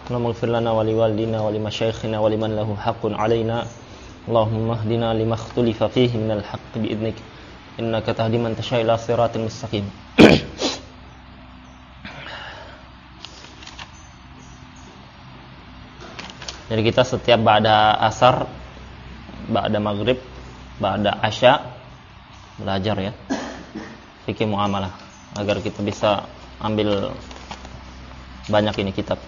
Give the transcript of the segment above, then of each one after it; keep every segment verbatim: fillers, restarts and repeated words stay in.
Allahumma ighfir lana wa liwalidina wa limasyayikhina wa liman lahu haqqun 'alaina. Allahumma hdina lima ikhtalifa fihi minal haqqi bi'idnik. Innaka tahdi man tasha' ila siratal mustaqim. Jadi kita setiap ba'da asar, ba'da maghrib, ba'da asya belajar ya fikih muamalah agar kita bisa ambil banyak ini kitab.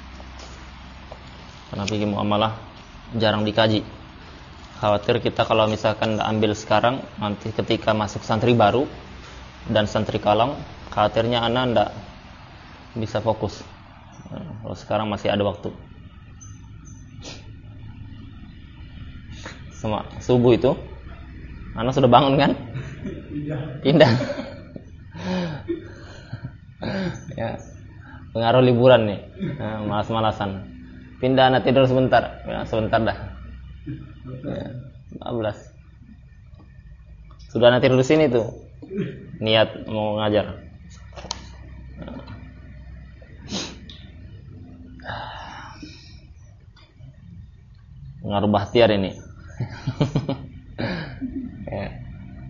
Karena fikih muamalah jarang dikaji. Khawatir kita kalau misalkan ambil sekarang, nanti ketika masuk santri baru dan santri kalong, khawatirnya anak enggak bisa fokus. Nah, kalau sekarang masih ada waktu. Sama subuh itu, anak sudah bangun kan? Pindah. Ya, pengaruh liburan nih, nah, malas-malasan. Pindah anak tidur sebentar, ya, sebentar dah. Ya, empat belas. Sudah anak tidur di sini tuh, niat mau ngajar. Pengaruh bahtiar ini. Ya.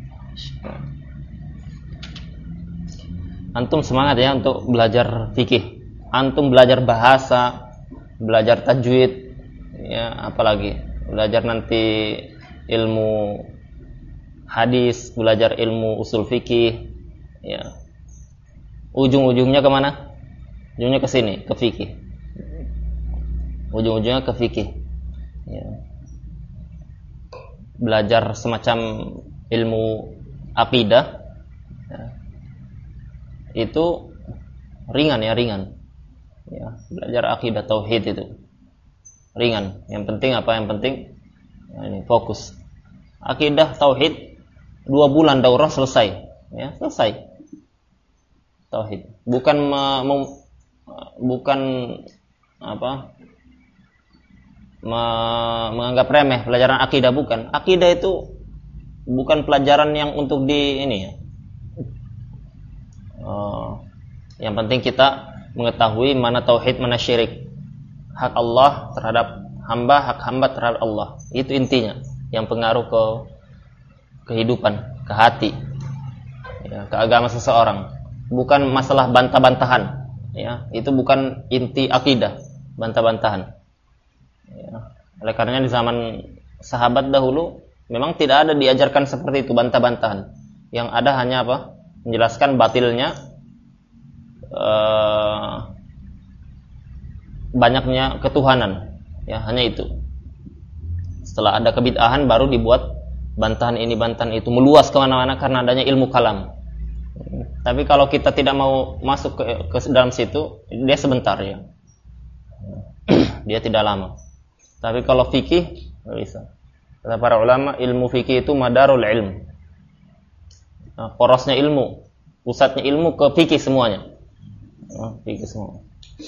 Antum semangat ya untuk belajar fikih. Antum belajar bahasa, belajar tajwid, ya apalagi belajar nanti ilmu hadis, belajar ilmu usul fikih, ya. Ujung-ujungnya kemana? Ujungnya ke sini, ke fikih. Ujung-ujungnya ke fikih. Ya. Belajar semacam ilmu akidah, ya. Itu ringan ya ringan. Ya, belajar akidah tauhid itu ringan. Yang penting apa? Yang penting ya ini fokus. Akidah tauhid dua bulan daurah selesai. Ya, selesai. Tauhid. Bukan me, me, bukan apa? Me, menganggap remeh pelajaran akidah, bukan. Akidah itu bukan pelajaran yang untuk di ini ya. Uh, yang penting kita mengetahui mana tauhid, mana syirik. Hak Allah terhadap hamba, hak hamba terhadap Allah. Itu intinya yang pengaruh ke kehidupan, ke hati, ya, ke agama seseorang. Bukan masalah bantah-bantahan, ya. Itu bukan inti akidah, bantah-bantahan. Ya. Oleh karenanya di zaman sahabat dahulu memang tidak ada diajarkan seperti itu, bantah-bantahan. Yang ada hanya apa? Menjelaskan batilnya uh, banyaknya ketuhanan, ya hanya itu. Setelah ada kebid'ahan baru dibuat bantahan ini, bantahan itu, meluas kemana-mana karena adanya ilmu kalam. Tapi kalau kita tidak mau masuk ke, ke dalam situ, dia sebentar ya, dia tidak lama. Tapi kalau fikih bisa. Kata para ulama, ilmu fikih itu madarul ilm. Nah, porosnya ilmu, pusatnya ilmu ke fikih semuanya. Nah, fikih semua.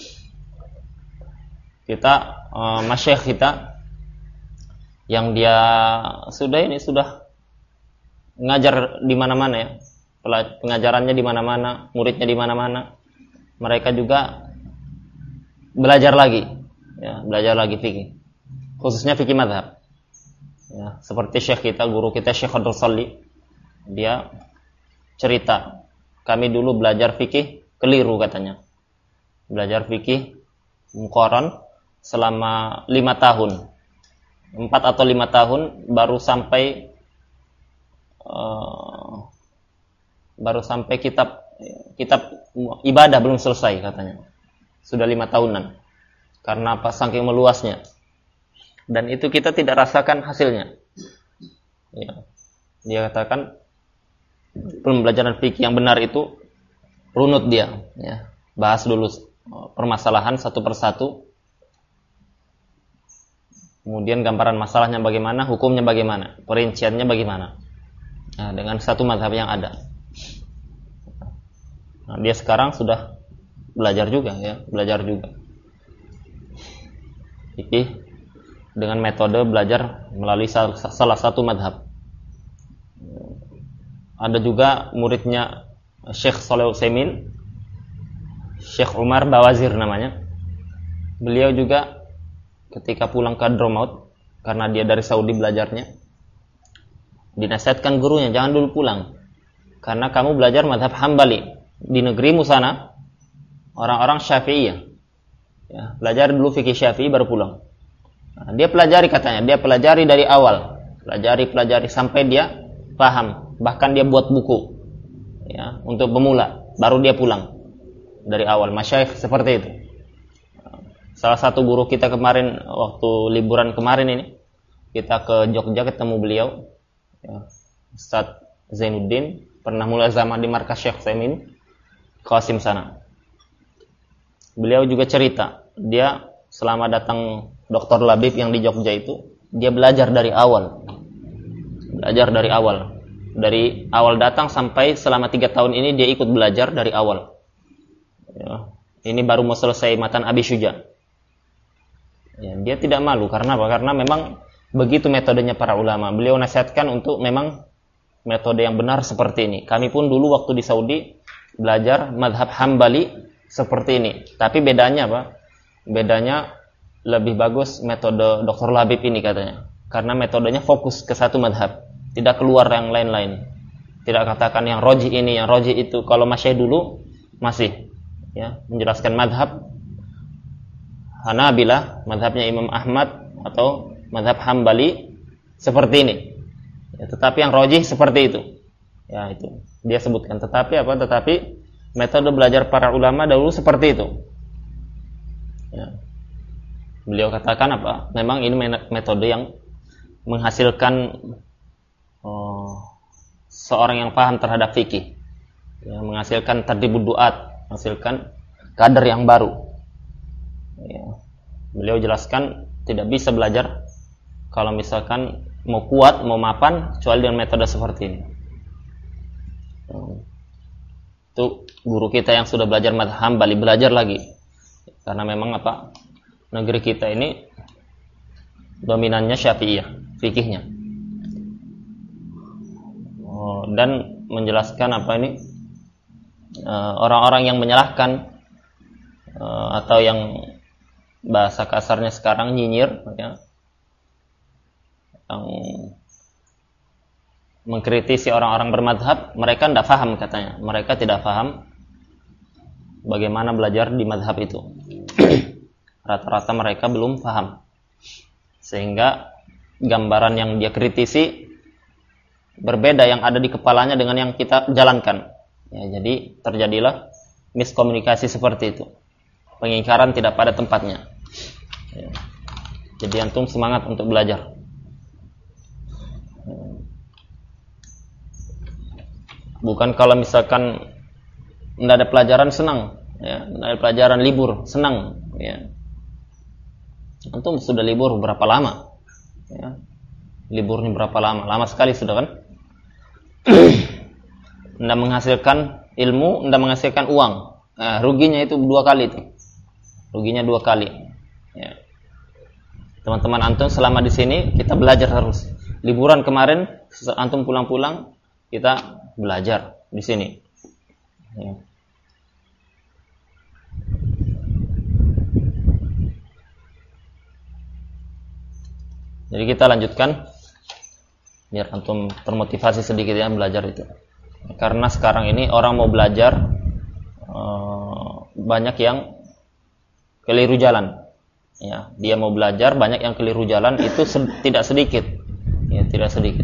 Kita uh, masyayikh kita yang dia sudah ini sudah ngajar di mana-mana ya. Pengajarannya di mana-mana, muridnya di mana-mana. Mereka juga belajar lagi, ya, belajar lagi fikih. Khususnya fikih mazhab. Ya, seperti syekh kita, guru kita Syekh Abdul Salih, dia cerita, kami dulu belajar fikih keliru katanya. Belajar fikih muqaran selama lima tahun. Empat atau lima tahun baru sampai uh, baru sampai kitab kitab ibadah belum selesai katanya. Sudah lima tahunan. Karena apa? Saking meluasnya. Dan itu kita tidak rasakan hasilnya. Ya. Dia katakan pembelajaran fikih yang benar itu runut dia, ya. Bahas dulu permasalahan satu persatu. Kemudian gambaran masalahnya bagaimana, hukumnya bagaimana, perinciannya bagaimana. Nah, dengan satu mazhab yang ada. Nah, dia sekarang sudah belajar juga ya, belajar juga. Fikih dengan metode belajar melalui salah satu mazhab. Ada juga muridnya Syekh Shalih Utsaimin, Syekh Umar Bawazir namanya. beliau juga ketika pulang ke Hadramaut, karena dia dari Saudi belajarnya, dinasihatkan gurunya, jangan dulu pulang, karena kamu belajar mazhab Hambali. Di negerimu sana orang-orang Syafi'iyah, ya, belajar dulu fikih Syafi'i baru pulang. Nah, dia pelajari katanya, dia pelajari dari awal, pelajari pelajari sampai dia paham, bahkan dia buat buku, ya, untuk pemula, baru dia pulang dari awal. Masyayikh seperti itu. Salah satu guru kita kemarin waktu liburan kemarin ini, kita ke Jogja ketemu beliau, ya, Ustaz Zainuddin, pernah mulazamah di markas Syekh Utsaimin Qasim sana. Beliau juga cerita, dia selama datang Doktor Labib yang di Jogja itu, dia belajar dari awal, belajar dari awal, dari awal datang sampai selama tiga tahun ini dia ikut belajar dari awal. Ya, ini baru mau selesai matan Abi Syuja. Ya, dia tidak malu karena apa? Karena memang begitu metodenya para ulama. Beliau nasihatkan untuk memang metode yang benar seperti ini. Kami pun dulu waktu di Saudi belajar mazhab Hambali seperti ini. Tapi bedanya apa? Bedanya lebih bagus metode Doktor Labib ini katanya. Karena metodenya fokus ke satu mazhab, tidak keluar yang lain-lain. Tidak katakan yang roji ini, yang roji itu. Kalau Masyaikh dulu masih, ya, menjelaskan mazhab Hanabilah, mazhabnya Imam Ahmad atau mazhab Hambali seperti ini. Ya, tetapi yang rojih seperti itu. Ya, itu dia sebutkan. Tetapi apa? Tetapi metode belajar para ulama dahulu seperti itu. Ya. Beliau katakan apa? Memang ini metode yang menghasilkan oh, seorang yang paham terhadap fikih. Ya, menghasilkan tadribud duat, menghasilkan kader yang baru. Ya. Beliau jelaskan tidak bisa belajar kalau misalkan mau kuat, mau mapan, kecuali dengan metode seperti ini. Itu guru kita yang sudah belajar mazhab Hambali belajar lagi, karena memang apa, negeri kita ini dominannya Syafi'iyah fikihnya. Oh, dan menjelaskan apa ini uh, orang-orang yang menyalahkan uh, atau yang bahasa kasarnya sekarang nyinyir, ya, yang mengkritisi orang-orang bermadhab, mereka tidak paham katanya, mereka tidak paham bagaimana belajar di madhab itu. Rata-rata mereka belum paham, sehingga gambaran yang dia kritisi berbeda yang ada di kepalanya dengan yang kita jalankan. Ya, jadi terjadilah miskomunikasi seperti itu, pengingkaran tidak pada tempatnya. Ya. Jadi antum semangat untuk belajar. Bukan kalau misalkan tidak ada pelajaran senang, ya, tidak ada pelajaran libur senang, ya. Antum sudah libur berapa lama? Ya. Liburnya berapa lama? Lama sekali sudah kan? Tidak menghasilkan ilmu, tidak menghasilkan uang. Nah, ruginya itu dua kali itu. Ruginya dua kali. Ya. Teman-teman antum selama di sini kita belajar terus. Liburan kemarin antum pulang-pulang kita belajar di sini. Ya. Jadi kita lanjutkan biar antum termotivasi sedikit ya belajar itu. Karena sekarang ini orang mau belajar eh, banyak yang keliru jalan. Ya, dia mau belajar banyak yang keliru jalan itu se- tidak sedikit. Ya, tidak sedikit.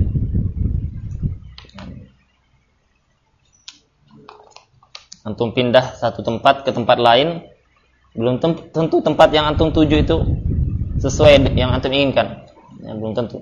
Antum pindah satu tempat ke tempat lain, belum tentu tempat yang antum tuju itu sesuai yang antum inginkan. Ya, belum tentu.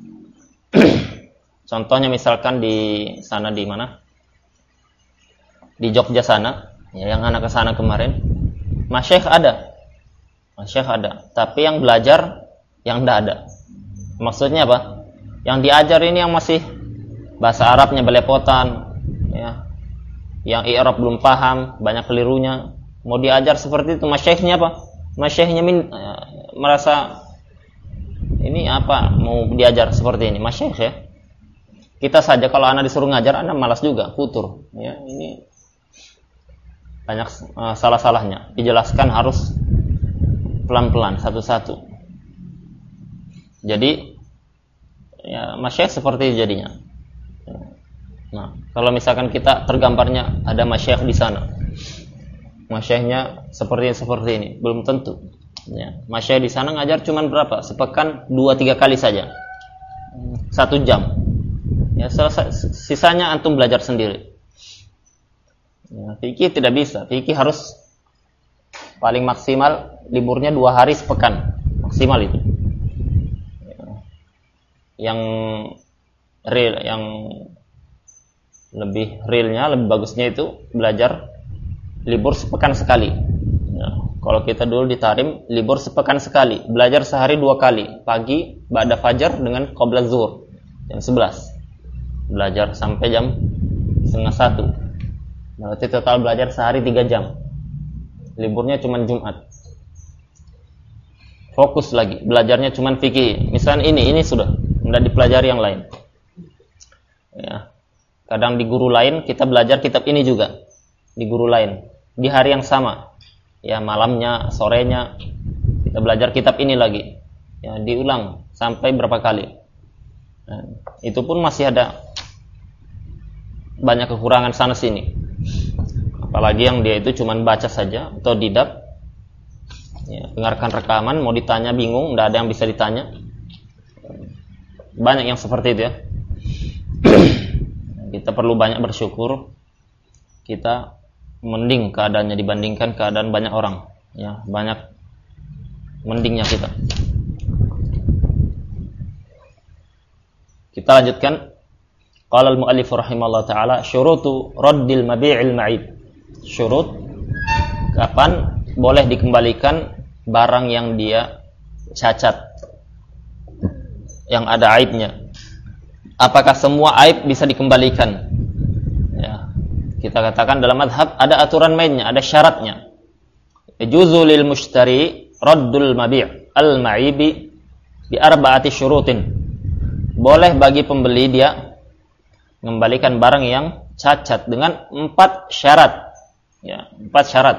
Contohnya misalkan di sana di mana? Di Jogja sana, ya, yang anak ke sana kemarin, masyayikh ada. Masyayikh ada, tapi yang belajar yang tidak ada. Maksudnya apa? Yang diajar ini yang masih bahasa Arabnya belepotan, ya. Yang i'rab belum paham, banyak kelirunya. Mau diajar seperti itu, masyayikhnya apa? Masyayikhnya min, ya, merasa ini apa? Mau diajar seperti ini, masyayikh ya. Kita saja kalau anak disuruh ngajar, anak malas juga, futur. Ya, ini banyak uh, salah-salahnya. Dijelaskan harus pelan-pelan, satu-satu. Jadi ya masyayikh seperti itu jadinya. Nah, kalau misalkan kita tergambarnya ada masyayikh di sana, masyayikhnya seperti seperti ini, belum tentu. Ya, masyayikh di sana ngajar cuman berapa? Sepekan dua tiga kali saja, satu jam. Ya, selesai, sisanya antum belajar sendiri. Ya, fikih tidak bisa. Fikih harus paling maksimal liburnya dua hari sepekan, maksimal itu. Yang real, yang lebih realnya, lebih bagusnya itu belajar libur sepekan sekali. Ya, kalau kita dulu di Tarim libur sepekan sekali, belajar sehari dua kali, pagi ba'da fajar dengan qabla zuhur jam sebelas, belajar sampai jam setengah satu. Berarti total belajar sehari tiga jam. Liburnya cuma Jumat. Fokus lagi, belajarnya cuma fikih. Misalnya ini, ini sudah tidak dipelajari yang lain. Ya. Kadang di guru lain kita belajar kitab ini juga di guru lain di hari yang sama. Ya, malamnya, sorenya kita belajar kitab ini lagi. Ya, diulang sampai berapa kali. Nah, itu pun masih ada banyak kekurangan sana sini. Apalagi yang dia itu cuma baca saja atau didap. Ya, dengarkan rekaman, mau ditanya bingung, tidak ada yang bisa ditanya. Banyak yang seperti itu ya. Kita perlu banyak bersyukur. Kita mending keadaannya dibandingkan keadaan banyak orang. Ya, banyak mendingnya kita. Kita lanjutkan. Qala al-mu'allif rahimahullah ta'ala, syurutu raddil mabi'il ma'ib. Syurut kapan boleh dikembalikan barang yang dia cacat, yang ada aibnya. Apakah semua aib bisa dikembalikan? Ya, kita katakan dalam mazhab ada aturan mainnya, ada syaratnya. Yajuzu lil mushtari raddul mabi' al-ma'ibi bi arba'ati syurutin. Boleh bagi pembeli dia mengembalikan barang yang cacat dengan empat syarat. Ya, empat syarat.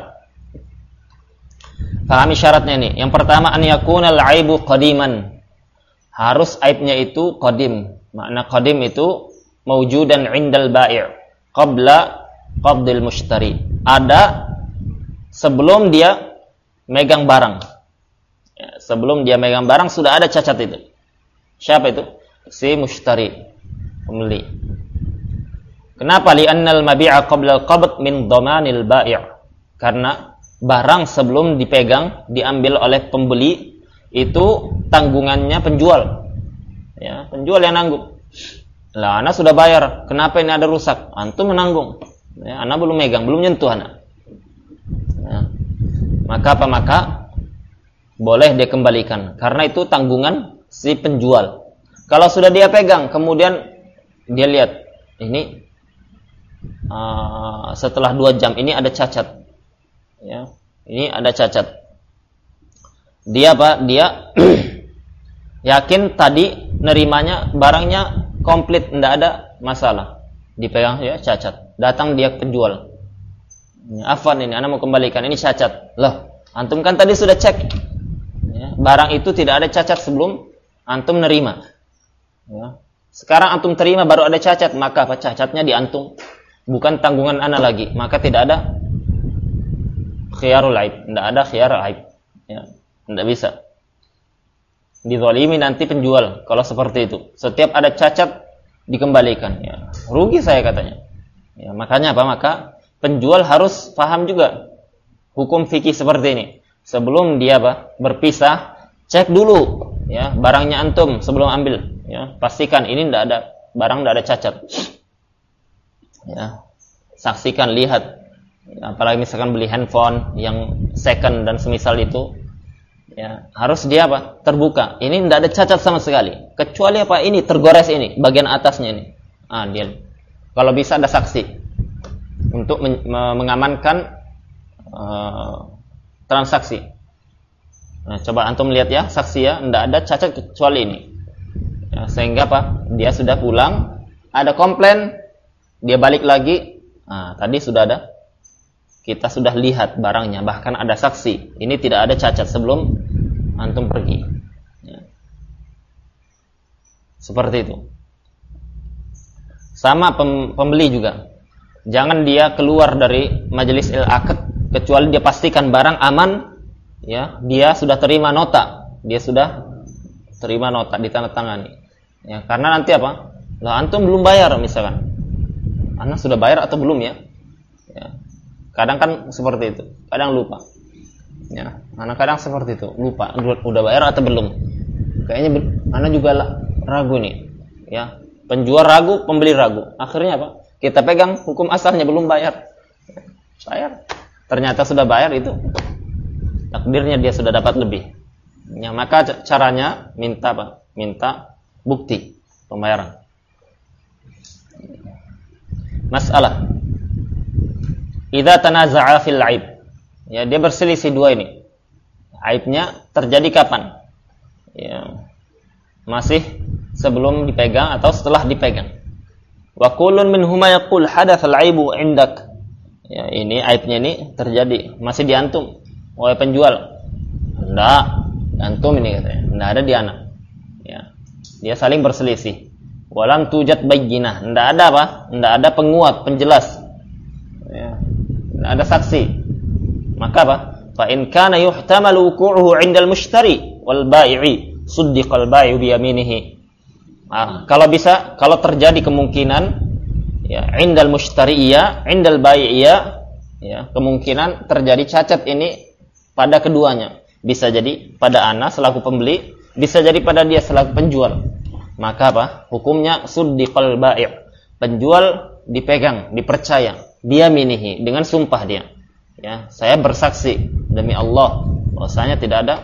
Pahami syaratnya ini. Yang pertama, an yakuna al-aibu qadiman. Harus aibnya itu qadim. Makna qadim itu mawjudan 'indal bai' qabla qabdil mushtari. Ada sebelum dia megang barang. Ya, sebelum dia megang barang sudah ada cacat itu. Siapa itu? Si mushtari, pembeli. Kenapa? Li'annal mabi'a qabla al-qabd min dhamanil bai'. Karena barang sebelum dipegang, diambil oleh pembeli, itu tanggungannya penjual. Ya, penjual yang nanggung. Lah, ana sudah bayar. Kenapa ini ada rusak? Antum menanggung. Ya, ana belum megang, belum nyentuh ana. Ya. Maka apa? Maka boleh dia kembalikan. Karena itu tanggungan si penjual. Kalau sudah dia pegang, kemudian dia lihat, ini Uh, setelah dua jam ini ada cacat, ya, ini ada cacat. Dia apa? Dia yakin tadi nerimanya barangnya komplit, tidak ada masalah. Dipegang ya cacat. Datang dia penjual. Afwan ini, ana mau kembalikan, ini cacat. Loh, antum kan tadi sudah cek. Ya, barang itu tidak ada cacat sebelum antum nerima. Ya. Sekarang antum terima baru ada cacat, maka apa? Cacatnya di antum. Bukan tanggungan ana lagi, maka tidak ada khiyarul aib, tidak ada khiyar aib, ya, tidak bisa. Dizalimi nanti penjual kalau seperti itu. Setiap ada cacat dikembalikan, ya, rugi saya katanya. Ya, makanya apa? Maka penjual harus paham juga hukum fikih seperti ini. Sebelum dia apa? Berpisah, cek dulu, ya, barangnya antum sebelum ambil, ya, pastikan ini tidak ada barang, tidak ada cacat. Ya, saksikan, lihat. Apalagi misalkan beli handphone yang second dan semisal itu, ya, harus dia apa? Terbuka. Ini tidak ada cacat sama sekali. Kecuali apa? Ini tergores ini, bagian atasnya ini. Ah, dia. Kalau bisa ada saksi untuk men- mengamankan uh, transaksi. Nah, coba antum lihat ya, saksi ya, tidak ada cacat kecuali ini. Ya, sehingga apa? Dia sudah pulang, ada komplain. Dia balik lagi, nah, tadi sudah ada kita sudah lihat barangnya, bahkan ada saksi, ini tidak ada cacat sebelum antum pergi. Ya. Seperti itu. Sama pem, pembeli juga. Jangan dia keluar dari majelis il-aqd kecuali dia pastikan barang aman, ya, dia sudah terima nota, dia sudah terima nota ditandatangani. Ya, karena nanti apa? Lah antum belum bayar misalkan. Anda sudah bayar atau belum ya? Ya. Kadang kan seperti itu, kadang lupa. Ya, anak kadang seperti itu, lupa udah bayar atau belum. Kayaknya anak juga ragu nih. Ya, penjual ragu, pembeli ragu. Akhirnya apa? Kita pegang hukum asalnya belum bayar. Bayar. Ternyata sudah bayar, itu takdirnya dia sudah dapat lebih. Ya, maka caranya minta apa? Minta bukti pembayaran. Masalah idza tanaza'a fil 'aib. Ya, dia berselisih dua ini. Aibnya terjadi kapan? Ya, masih sebelum dipegang atau setelah dipegang. Wa kullun minhuma yaqul hadatsal 'aibu 'indak. Ya, ini aibnya ini terjadi masih di antum oleh penjual. Enggak, antum ini katanya. Enggak ada di anak. Ya. Dia saling berselisih. Walam tujad bayyinah. Enggak ada apa? Enggak ada penguat, penjelas. Ya. Enggak ada saksi. Maka apa? Fa in kana yuhtamalu wuqu'uhu 'inda al-mushtari wal bai'i suddiqa al-bai'u bi yaminihi. Nah, kalau bisa, kalau terjadi kemungkinan ya 'inda al-mushtari iya, 'inda al-bai'i iya, ya, kemungkinan terjadi cacat ini pada keduanya. Bisa jadi pada ana selaku pembeli, bisa jadi pada dia selaku penjual. Maka apa? Hukumnya suddiqal bai'. Penjual dipegang, dipercaya, biyaminihi, dengan sumpah dia. Ya, saya bersaksi demi Allah bahwasanya tidak ada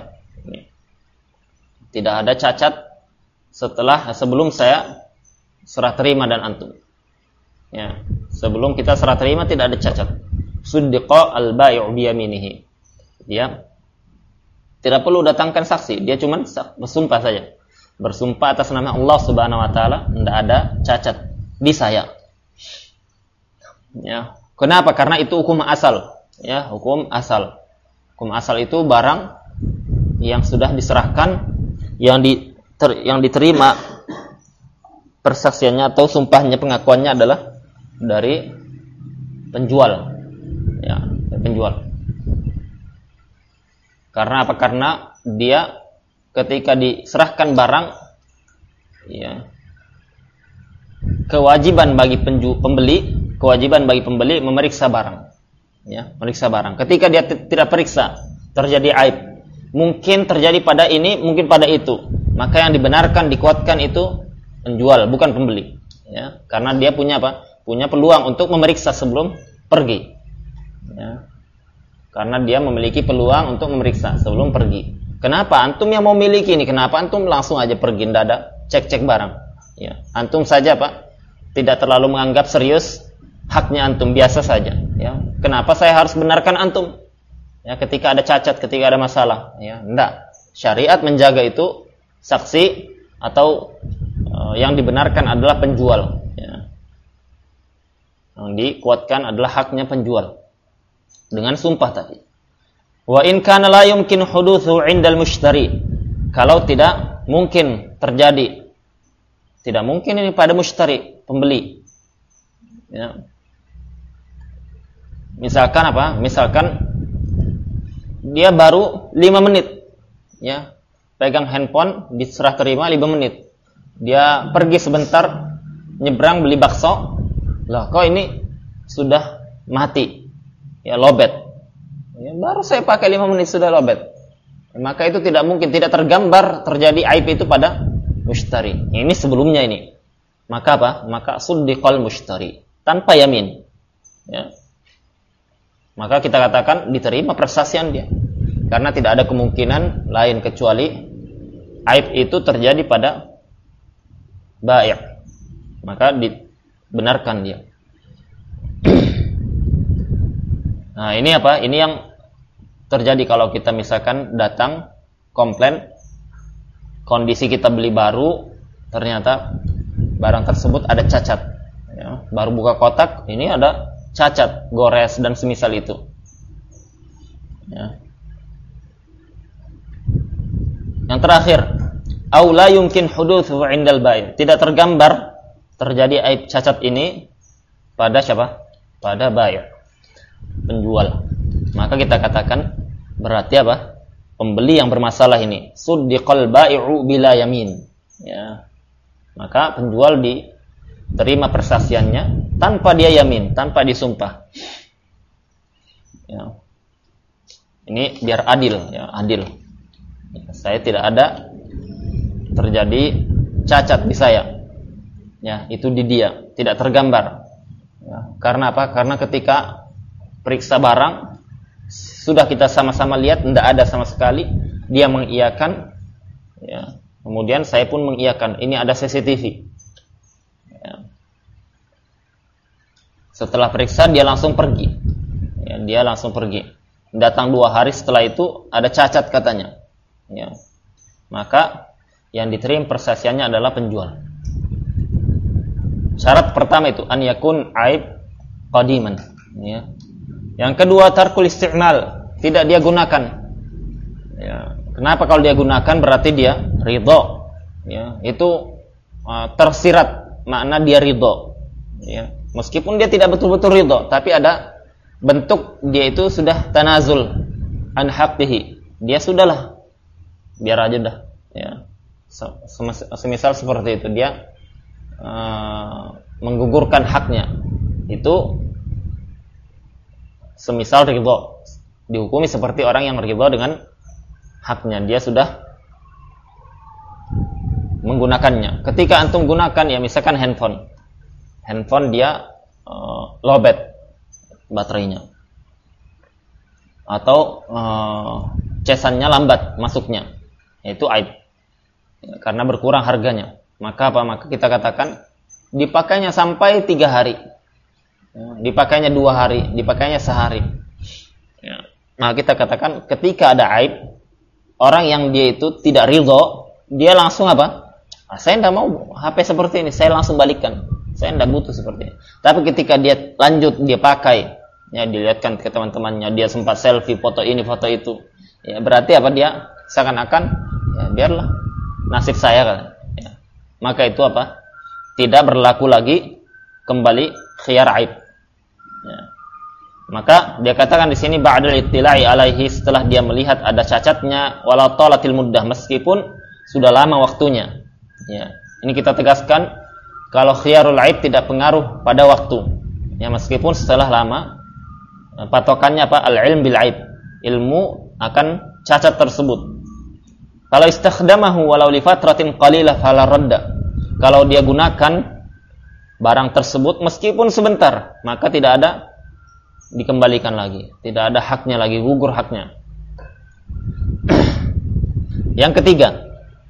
tidak ada cacat setelah sebelum saya serah terima dan antum. Ya, sebelum kita serah terima tidak ada cacat. Suddiqa al-bai'u biyaminihi. Dia tidak perlu datangkan saksi, dia cuma bersumpah saja. Bersumpah atas nama Allah Subhanahu wa taala, tidak ada cacat di saya. Ya, kenapa? Karena itu hukum asal. Ya, hukum asal. Hukum asal itu barang yang sudah diserahkan, yang di ter, yang diterima persaksiannya atau sumpahnya, pengakuannya adalah dari penjual. Ya, dari penjual. Karena apa? Karena dia ketika diserahkan barang, ya, kewajiban bagi penju, pembeli, kewajiban bagi pembeli memeriksa barang. Ya, meriksa barang. Ketika dia t- tidak periksa, terjadi aib. Mungkin terjadi pada ini, mungkin pada itu. Maka yang dibenarkan, dikuatkan itu penjual, bukan pembeli. Ya, karena dia punya apa? Punya peluang untuk memeriksa sebelum pergi. Ya. Karena dia memiliki peluang untuk memeriksa sebelum pergi. Kenapa? Antum yang mau miliki ini, kenapa antum langsung aja pergi, tidak ada cek-cek barang. Ya. Antum saja Pak, tidak terlalu menganggap serius haknya antum, biasa saja. Ya. Kenapa saya harus benarkan antum? Ya, ketika ada cacat, ketika ada masalah. Ya, enggak. Syariat menjaga itu saksi atau uh, yang dibenarkan adalah penjual. Ya. Yang dikuatkan adalah haknya penjual dengan sumpah tadi. Wa in kana la yumkin huduthu 'indal mushtari. Kalau tidak mungkin terjadi, tidak mungkin ini pada mushtari, pembeli. Ya. Misalkan apa? Misalkan dia baru lima menit, ya, pegang handphone, diserah terima lima menit. Dia pergi sebentar, nyebrang beli bakso. Lah, kok ini sudah mati? Ya, lobet. Ya, baru saya pakai lima menit sudah lobet. Maka itu tidak mungkin, tidak tergambar terjadi aib itu pada mushtari. Ini sebelumnya ini. Maka apa? Maka suddiqal mushtari, tanpa yamin. Ya. Maka kita katakan diterima persaksian dia. Karena tidak ada kemungkinan lain kecuali aib itu terjadi pada bai'. Maka dibenarkan dia. Nah, ini apa? Ini yang terjadi kalau kita misalkan datang komplain, kondisi kita beli baru, ternyata barang tersebut ada cacat. Ya, baru buka kotak, ini ada cacat, gores dan semisal itu. Ya. Yang terakhir, au la yumkin hudutsu 'indal bai'. Tidak tergambar terjadi aib cacat ini pada siapa? Pada bai', penjual. Maka kita katakan berarti apa? Pembeli yang bermasalah ini suddiqal bai'u bila yamin. Ya. Maka penjual diterima persaksiannya tanpa dia yamin, tanpa disumpah. Ya. Ini biar adil, ya, adil. Ya, saya tidak ada terjadi cacat di saya. Ya, itu di dia, tidak tergambar. Ya, karena apa? Karena ketika periksa barang sudah kita sama-sama lihat tidak ada sama sekali, dia mengiyakan. Ya, kemudian saya pun mengiyakan. Ini ada C C T V. Ya. Setelah periksa dia langsung pergi. Ya, dia langsung pergi. Datang dua hari setelah itu ada cacat katanya. Ya. Maka yang diterima persaksiannya adalah penjual. Syarat pertama itu an yakun aib qadiman. Ya. Yang kedua tarkul isti'mal, tidak dia gunakan. Ya. Kenapa kalau dia gunakan berarti dia ridho. Ya. Itu uh, tersirat makna dia ridho. Ya. Meskipun dia tidak betul-betul ridho, tapi ada bentuk dia itu sudah tanazul an haqqihi. Dia sudahlah, biar aja dah. Ya. Semisal seperti itu, dia uh, menggugurkan haknya. Itu semisal ridho, dihukumi seperti orang yang ridho dengan haknya. Dia sudah menggunakannya. Ketika antum gunakan, ya misalkan handphone, handphone dia uh, lowbat baterainya, atau uh, casannya lambat masuknya, itu aib, karena berkurang harganya. Maka apa? Maka kita katakan dipakainya sampai tiga hari, dipakainya dua hari, dipakainya sehari. Ya. Maka kita katakan ketika ada aib, orang yang dia itu tidak ridho, dia langsung apa? Ah, saya tidak mau H P seperti ini, saya langsung balikkan. Saya tidak butuh seperti ini. Tapi ketika dia lanjut, dia pakai, ya dilihatkan ke teman-temannya, dia sempat selfie, foto ini, foto itu. Ya, berarti apa? Dia seakan-akan, ya biarlah, nasib saya kan. Ya. Maka itu apa? Tidak berlaku lagi kembali khiyar aib. Ya. Maka dia katakan di sini ba'dal ittila'i alaihi, setelah dia melihat ada cacatnya, walau talatil muddah, meskipun sudah lama waktunya. Ya. Ini kita tegaskan kalau khiyarul aib tidak pengaruh pada waktu. Ya, meskipun setelah lama, patokannya apa? Al-ilm bil aib, ilmu akan cacat tersebut. Kalau istakhdamahu walau li fatratin qalilah fala radda. Kalau dia gunakan barang tersebut meskipun sebentar, maka tidak ada dikembalikan lagi, tidak ada haknya lagi, gugur haknya. Yang ketiga,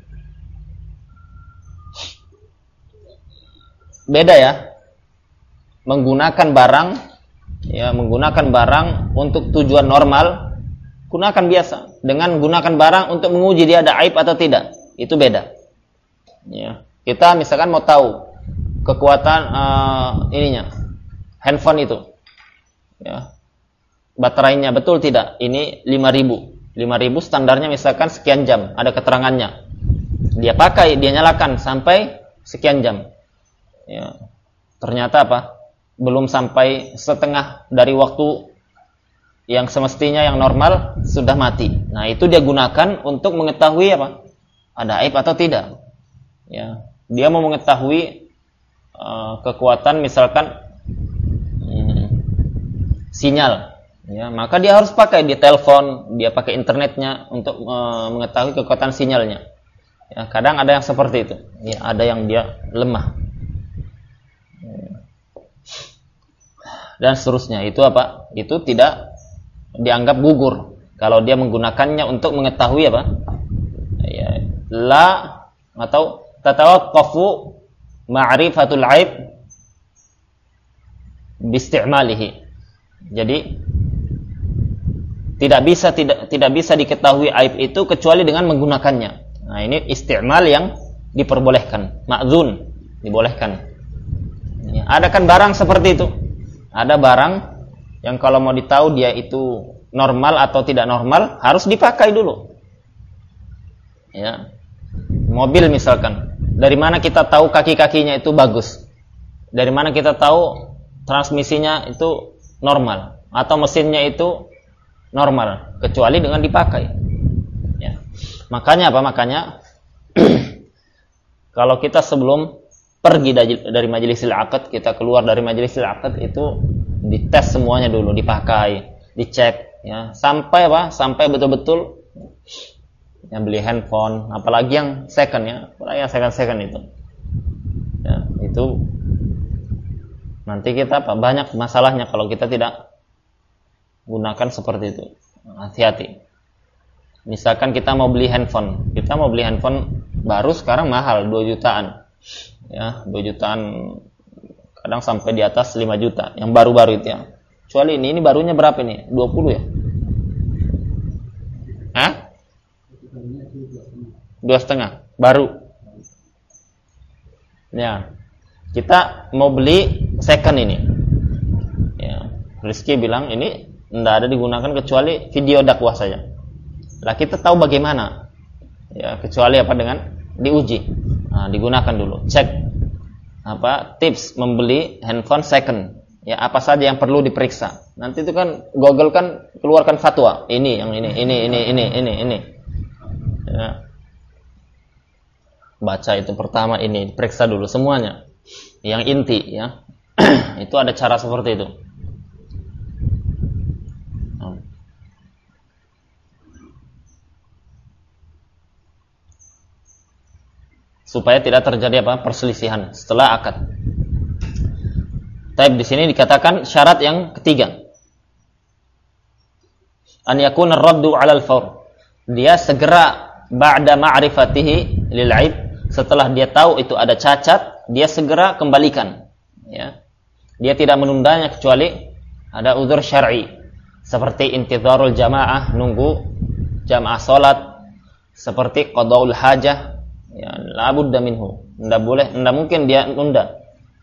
beda ya, menggunakan barang, ya menggunakan barang untuk tujuan normal, gunakan biasa, dengan gunakan barang untuk menguji dia ada aib atau tidak, itu beda. Ya, kita misalkan mau tahu kekuatan uh, ininya, handphone itu, ya, baterainya betul tidak? Ini lima ribu, lima ribu standarnya misalkan sekian jam, ada keterangannya. Dia pakai, dia nyalakan sampai sekian jam. Ya, ternyata apa? Belum sampai setengah dari waktu yang semestinya yang normal sudah mati. Nah, itu dia gunakan untuk mengetahui apa? Ada aib atau tidak. Ya, dia mau mengetahui uh, kekuatan misalkan hmm, sinyal. Ya, maka dia harus pakai, dia telepon, dia pakai internetnya untuk uh, mengetahui kekuatan sinyalnya. Ya, kadang ada yang seperti itu. Ya, ada yang dia lemah. Dan seterusnya, itu apa? Itu tidak dianggap gugur kalau dia menggunakannya untuk mengetahui apa? Ya, la atau tatawaqqafu ma'rifatul aib biisti'malihi. Jadi tidak bisa tidak tidak bisa diketahui aib itu kecuali dengan menggunakannya. Nah, ini isti'mal yang diperbolehkan, ma'zun, dibolehkan. Ya, ada kan barang seperti itu. Ada barang yang kalau mau ditahu dia itu normal atau tidak normal harus dipakai dulu. Ya. Mobil misalkan, dari mana kita tahu kaki-kakinya itu bagus? Dari mana kita tahu transmisinya itu normal atau mesinnya itu normal? Kecuali dengan dipakai. Ya. Makanya apa? Makanya kalau kita sebelum pergi dari majlisil akad, kita keluar dari majlisil akad itu dites semuanya dulu, dipakai, dicek, ya, sampai apa? Sampai betul-betul yang beli handphone, apalagi yang second ya, apalagi yang second-second itu, ya, itu nanti kita apa? Banyak masalahnya kalau kita tidak gunakan seperti itu. Hati-hati. Misalkan kita mau beli handphone, kita mau beli handphone baru sekarang mahal dua jutaan. Ya, dua jutaan, kadang sampai di atas lima juta yang baru-baru itu ya. Kecuali ini ini barunya berapa ini? dua puluh ya? Hah? Dua setengah baru. Ya, kita mau beli second ini. Ya, Rizky bilang ini tidak ada digunakan kecuali video dakwah saja. Lah kita tahu bagaimana? Ya, kecuali apa? Dengan diuji. Nah, digunakan dulu. Cek apa tips membeli handphone second. Ya, apa saja yang perlu diperiksa. Nanti itu kan Google kan keluarkan fatwa. Ini yang ini, ini, ini, ini, ini, ini. Ya. Baca itu pertama ini, periksa dulu semuanya. Yang inti ya. Itu ada cara seperti itu. Supaya tidak terjadi apa? Perselisihan setelah akad. Tapi di sini dikatakan syarat yang ketiga. An yakuna ar-raddu 'ala al-fawr. Dia segera ba'da ma'rifatihi lil 'aib, setelah dia tahu itu ada cacat, dia segera kembalikan. Ya. Dia tidak menundanya kecuali ada uzur syar'i. Seperti intidharul jamaah, nunggu jamaah salat, seperti qadaul hajah. Ya, la budda minhu. Enggak boleh, enggak mungkin dia nunda.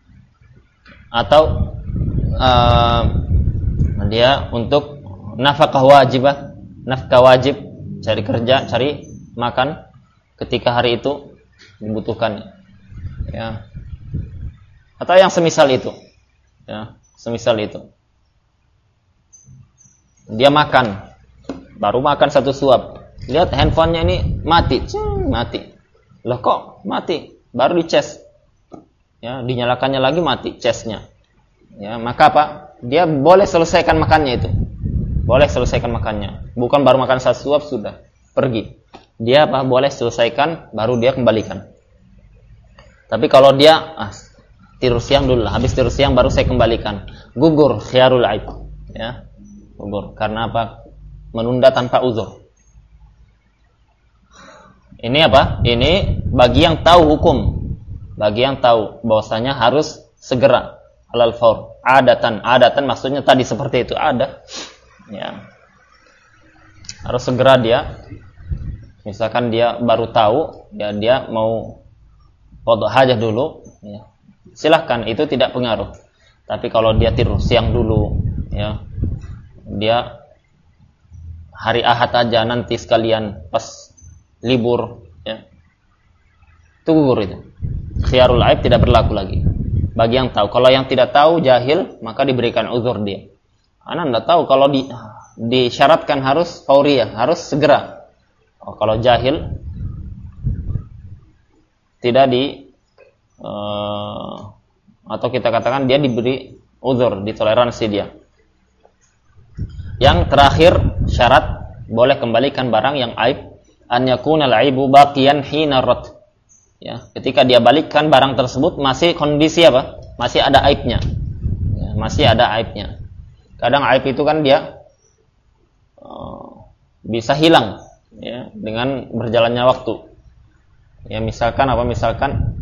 Atau uh, dia untuk nafkah wajibah, nafkah wajib, cari kerja, cari makan ketika hari itu dibutuhkan. Ya. Atau yang semisal itu. Ya, semisal itu. Dia makan, baru makan satu suap. Lihat handphonenya ini mati, Cing, mati. Loh kok mati? Baru dicas. Ya, dinyalakannya lagi mati casnya. Ya, maka apa? Dia boleh selesaikan makannya itu. Boleh selesaikan makannya. Bukan baru makan satu suap sudah pergi. Dia apa? Boleh selesaikan baru dia kembalikan. Tapi kalau dia ah, tidur siang dulu lah, habis tidur siang baru saya kembalikan. Gugur khiyarul aib. Ya. Gugur. Karena apa? Menunda tanpa uzur. Ini apa? Ini bagi yang tahu hukum, bagi yang tahu bahwasanya harus segera alal faur. Adatan, adatan maksudnya tadi seperti itu ada. Ya. Harus segera dia. Misalkan dia baru tahu, ya dia mau qada hajah dulu, ya. Silahkan, itu tidak pengaruh. Tapi kalau dia tidur siang dulu, ya, dia hari Ahad aja nanti sekalian pas libur, ya, itu gugur itu. Khiyarul aib tidak berlaku lagi bagi yang tahu. Kalau yang tidak tahu, jahil, maka diberikan uzur dia. Anda tidak tahu kalau di, disyaratkan harus fauriyah, harus segera. Oh, kalau jahil tidak di uh, atau kita katakan dia diberi uzur, ditoleransi dia. Yang terakhir syarat boleh kembalikan barang yang aib, an yakuna al-aibu baqiyan hina rad. Ya, ketika dia balikkan barang tersebut masih kondisi apa? Masih ada aibnya. Ya, masih ada aibnya. Kadang aib itu kan dia uh, bisa hilang, ya, dengan berjalannya waktu. Ya, misalkan apa? Misalkan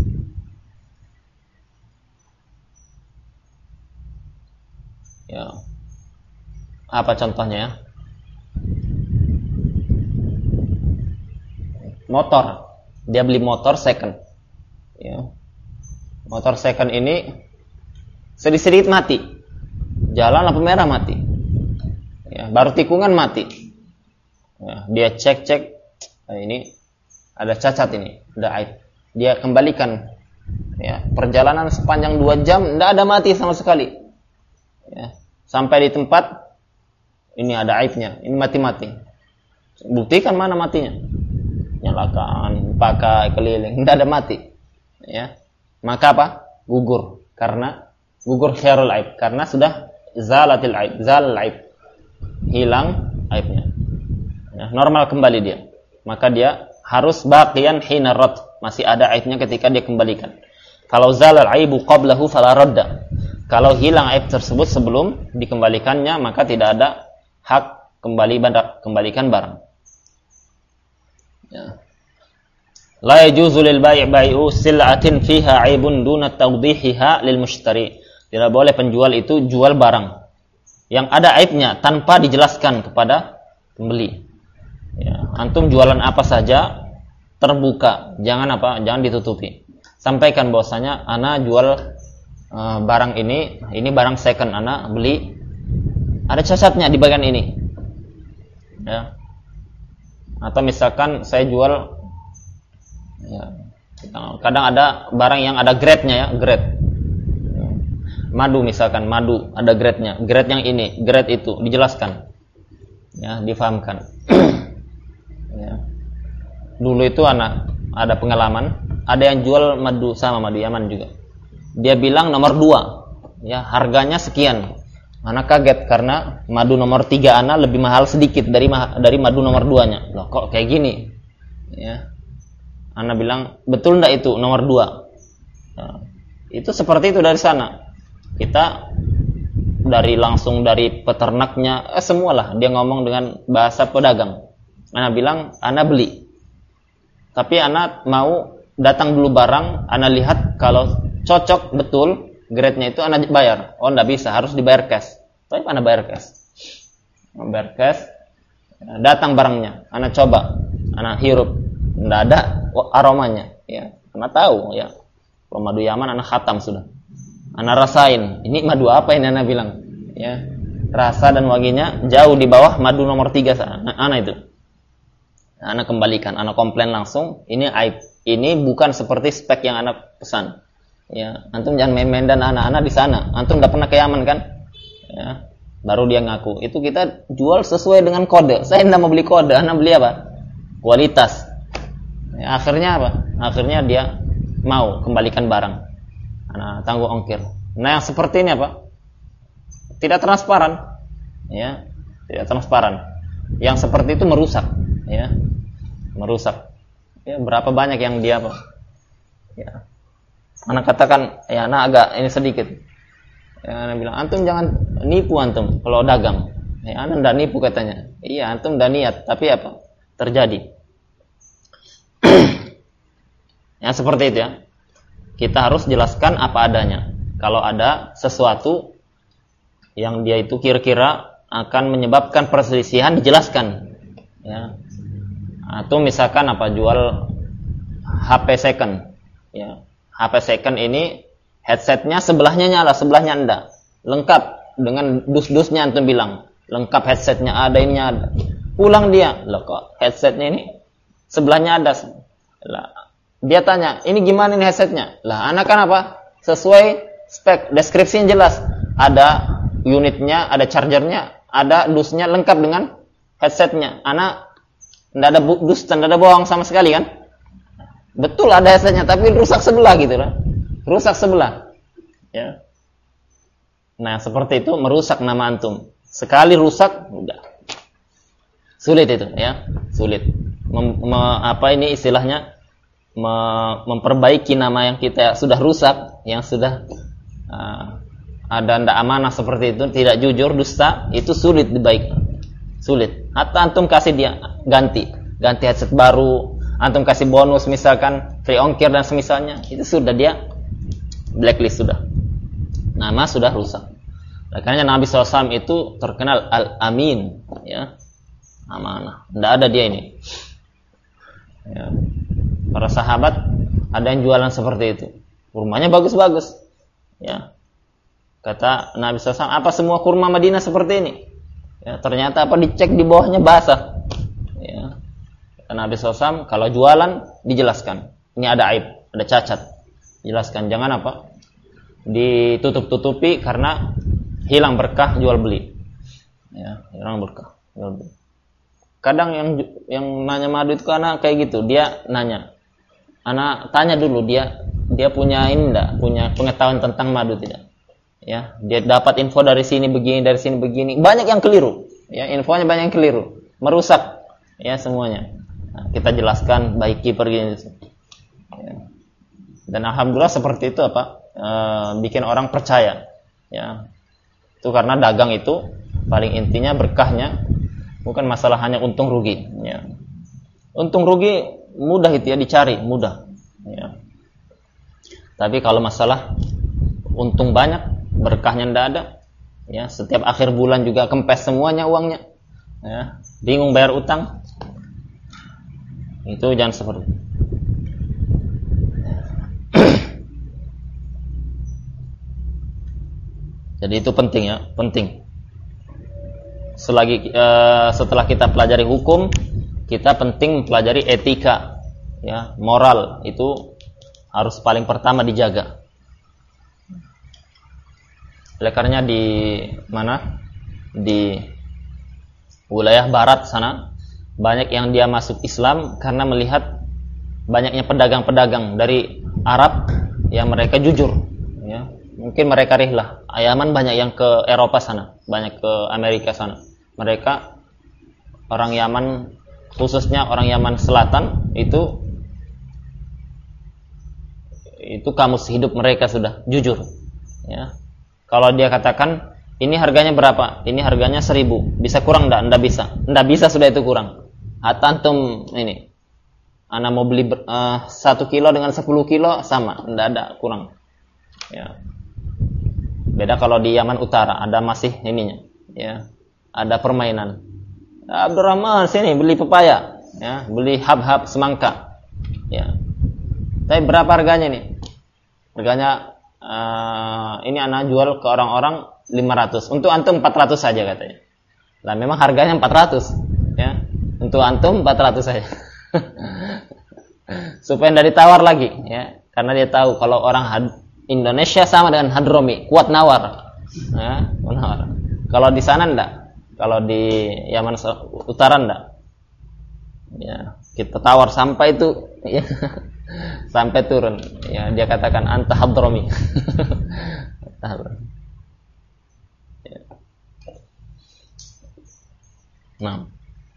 ya, apa contohnya? Motor. Dia beli motor second. Ya. Motor second ini sedikit-sedikit mati. Jalan lampu merah mati. Ya, baru tikungan mati. Ya, dia cek-cek, nah ini ada cacat ini, ada aib. Dia kembalikan. Ya, perjalanan sepanjang dua jam, tidak ada mati sama sekali. Ya, sampai di tempat, ini ada aibnya, ini mati-mati. Buktikan mana matinya? Nyalakan, pakai keliling, tidak ada mati. Ya, maka apa? Gugur, karena gugur khairul aib, karena sudah zalatil aib, zal aib, hilang aibnya. Ya, normal kembali dia. Maka dia harus baqiyan hina rad, masih ada aibnya ketika dia kembalikan. Kalau zalal aibu qablahu fala radda. Kalau hilang aib tersebut sebelum dikembalikannya, maka tidak ada hak kembali kembalikan barang. Ya. La yajuzu lil bai' bai'u sil'atin fiha aibun duna tawdihiha lil mushtari. Tidak boleh penjual itu jual barang yang ada aibnya tanpa dijelaskan kepada pembeli. Ya, antum jualan apa saja terbuka, jangan apa, jangan ditutupi. Sampaikan bahwasanya ana jual uh, barang ini, ini barang second, ana beli, ada cacatnya di bagian ini. Ya. Atau misalkan saya jual, ya, kadang ada barang yang ada grade-nya ya, grade. Madu misalkan, madu ada grade-nya, grade yang ini, grade itu dijelaskan. Ya, difahamkan. Ya. Dulu itu anak ada pengalaman, ada yang jual madu sama madu Yaman juga. Dia bilang nomor dua, ya harganya sekian. Anak kaget karena madu nomor tiga anak lebih mahal sedikit dari dari madu nomor duanya. Loh kok kayak gini? Ya. Anak bilang betul ndak itu nomor dua? Nah, itu seperti itu dari sana. Kita dari langsung dari peternaknya, eh, semualah dia ngomong dengan bahasa pedagang. Anak bilang, anak beli. Tapi anak mau datang dulu barang, anak lihat kalau cocok betul grade-nya itu anak bayar. Oh, enggak bisa, harus dibayar cash. Tapi anak bayar cash. Bayar cash. Datang barangnya, anak coba, anak hirup, enggak ada aromanya, ya. Anak tahu ya. Kalau madu Yaman anak khatam sudah. Anak rasain, ini madu apa ini anak bilang, ya. Rasa dan wanginya jauh di bawah madu nomor tiga anak, anak itu. Anak kembalikan, anak komplain langsung, ini aib. Ini bukan seperti spek yang anak pesan. Ya, antum jangan main-main dan anak-anak di sana. Antum udah pernah ke Yaman kan? Ya, baru dia ngaku. Itu kita jual sesuai dengan kode. Saya tidak mau beli kode, anak beli apa? Kualitas. Ya, akhirnya apa? Akhirnya dia mau kembalikan barang. Anak tangguh ongkir. Nah, yang seperti ini apa? Tidak transparan. Ya, tidak transparan. Yang seperti itu merusak, ya. Merusak. Ya, berapa banyak yang dia apa? Ya. Anak katakan, ya anak agak ini sedikit. Ya, anak bilang, antum jangan nipu antum kalau dagang. Ya, anak enggak nipu katanya. Iya, antum udah niat, tapi apa? Terjadi. Ya, seperti itu ya. Kita harus jelaskan apa adanya. Kalau ada sesuatu yang dia itu kira-kira akan menyebabkan perselisihan, dijelaskan. Ya. Atau misalkan apa, jual H P second. Ya. H P second ini headsetnya sebelahnya nyala, sebelahnya enggak. Lengkap dengan dus-dusnya antum bilang. Lengkap headsetnya ada, ini ada. Pulang dia, loh kok headsetnya ini sebelahnya ada. Lah, dia tanya, ini gimana ini headsetnya? Lah, anak kan apa? Sesuai spek, deskripsinya jelas. Ada unitnya, ada chargernya, ada dusnya lengkap dengan headsetnya. Anak enggak ada dus, enggak ada bohong sama sekali kan? Betul ada headsetnya, tapi rusak sebelah gitu lah. Rusak sebelah. Ya. Nah, seperti itu merusak nama antum. Sekali rusak, udah. Sulit itu, ya. Sulit. Mem, me, apa ini istilahnya? Me, memperbaiki nama yang kita sudah rusak, yang sudah uh, ada ndak amanah seperti itu, tidak jujur, dusta, itu sulit dibaik. Sulit. Atau antum kasih dia ganti, ganti headset baru, antum kasih bonus misalkan free ongkir dan semisalnya, itu sudah dia blacklist sudah. Nama sudah rusak. Makanya Nabi shallallahu alaihi wasallam itu terkenal al-amin, ya. Amanah. Ndak ada dia ini. Ya. Para sahabat ada yang jualan seperti itu. Kurmanya bagus-bagus. Ya. Kata Nabi shallallahu alaihi wasallam, apa semua kurma Madinah seperti ini? Ya, ternyata apa, dicek di bawahnya basah. Ya. Karena Nabi shallallahu alaihi wasallam kalau jualan dijelaskan, ini ada aib, ada cacat. Jelaskan, jangan apa? Ditutup-tutupi karena hilang berkah jual beli. Ya, hilang berkah jual beli. Kadang yang yang nanya madu itu karena kayak gitu, dia nanya. Anak tanya dulu dia dia punya ini enggak, punya pengetahuan tentang madu tidak? Ya, dia dapat info dari sini begini, dari sini begini. Banyak yang keliru. Ya, infonya banyak yang keliru, merusak ya semuanya. Nah, kita jelaskan baiki pergi. Ya. Dan alhamdulillah seperti itu apa? E, bikin orang percaya. Ya. Itu karena dagang itu paling intinya berkahnya bukan masalah hanya untung rugi. Ya. Untung rugi mudah itu ya dicari, mudah. Ya. Tapi kalau masalah untung banyak, berkahnya ndak ada, ya setiap akhir bulan juga kempes semuanya uangnya, ya bingung bayar utang, itu jangan seperti itu. Jadi itu penting ya, penting. Selagi uh, setelah kita pelajari hukum, kita penting mempelajari etika, ya moral itu harus paling pertama dijaga. Oleh karenanya di mana? Di wilayah barat sana banyak yang dia masuk Islam karena melihat banyaknya pedagang-pedagang dari Arab yang mereka jujur, ya. Mungkin mereka rihlah. Yaman banyak yang ke Eropa sana, banyak ke Amerika sana. Mereka orang Yaman, khususnya orang Yaman Selatan itu itu kamus hidup mereka sudah jujur, ya. Kalau dia katakan ini harganya berapa, ini harganya seribu, bisa kurang enggak? Enggak bisa, enggak bisa sudah itu kurang. Hatta antum ini, ana mau beli uh, satu kilo dengan sepuluh kilo sama, enggak ada kurang. Ya. Beda kalau di Yaman Utara ada masih ininya, ya, ada permainan. Abdurrahman sini beli pepaya, ya, beli hab-hab semangka, ya. Tapi berapa harganya nih? Harganya uh, ini anak jual ke orang-orang lima ratus. Untuk antum empat ratus saja katanya. Lah memang harganya empat ratus, ya. Untuk antum empat ratus saja. Supaya tidak ditawar lagi, ya. Karena dia tahu kalau orang had- Indonesia sama dengan Hadromi, kuat nawar. Ya, nawar. Kalau di sana enggak. Kalau di Yaman Utara enggak. Ya, kita tawar sampai itu ya, sampai turun. Ya, dia katakan anta Hadromi. Ya. Nah.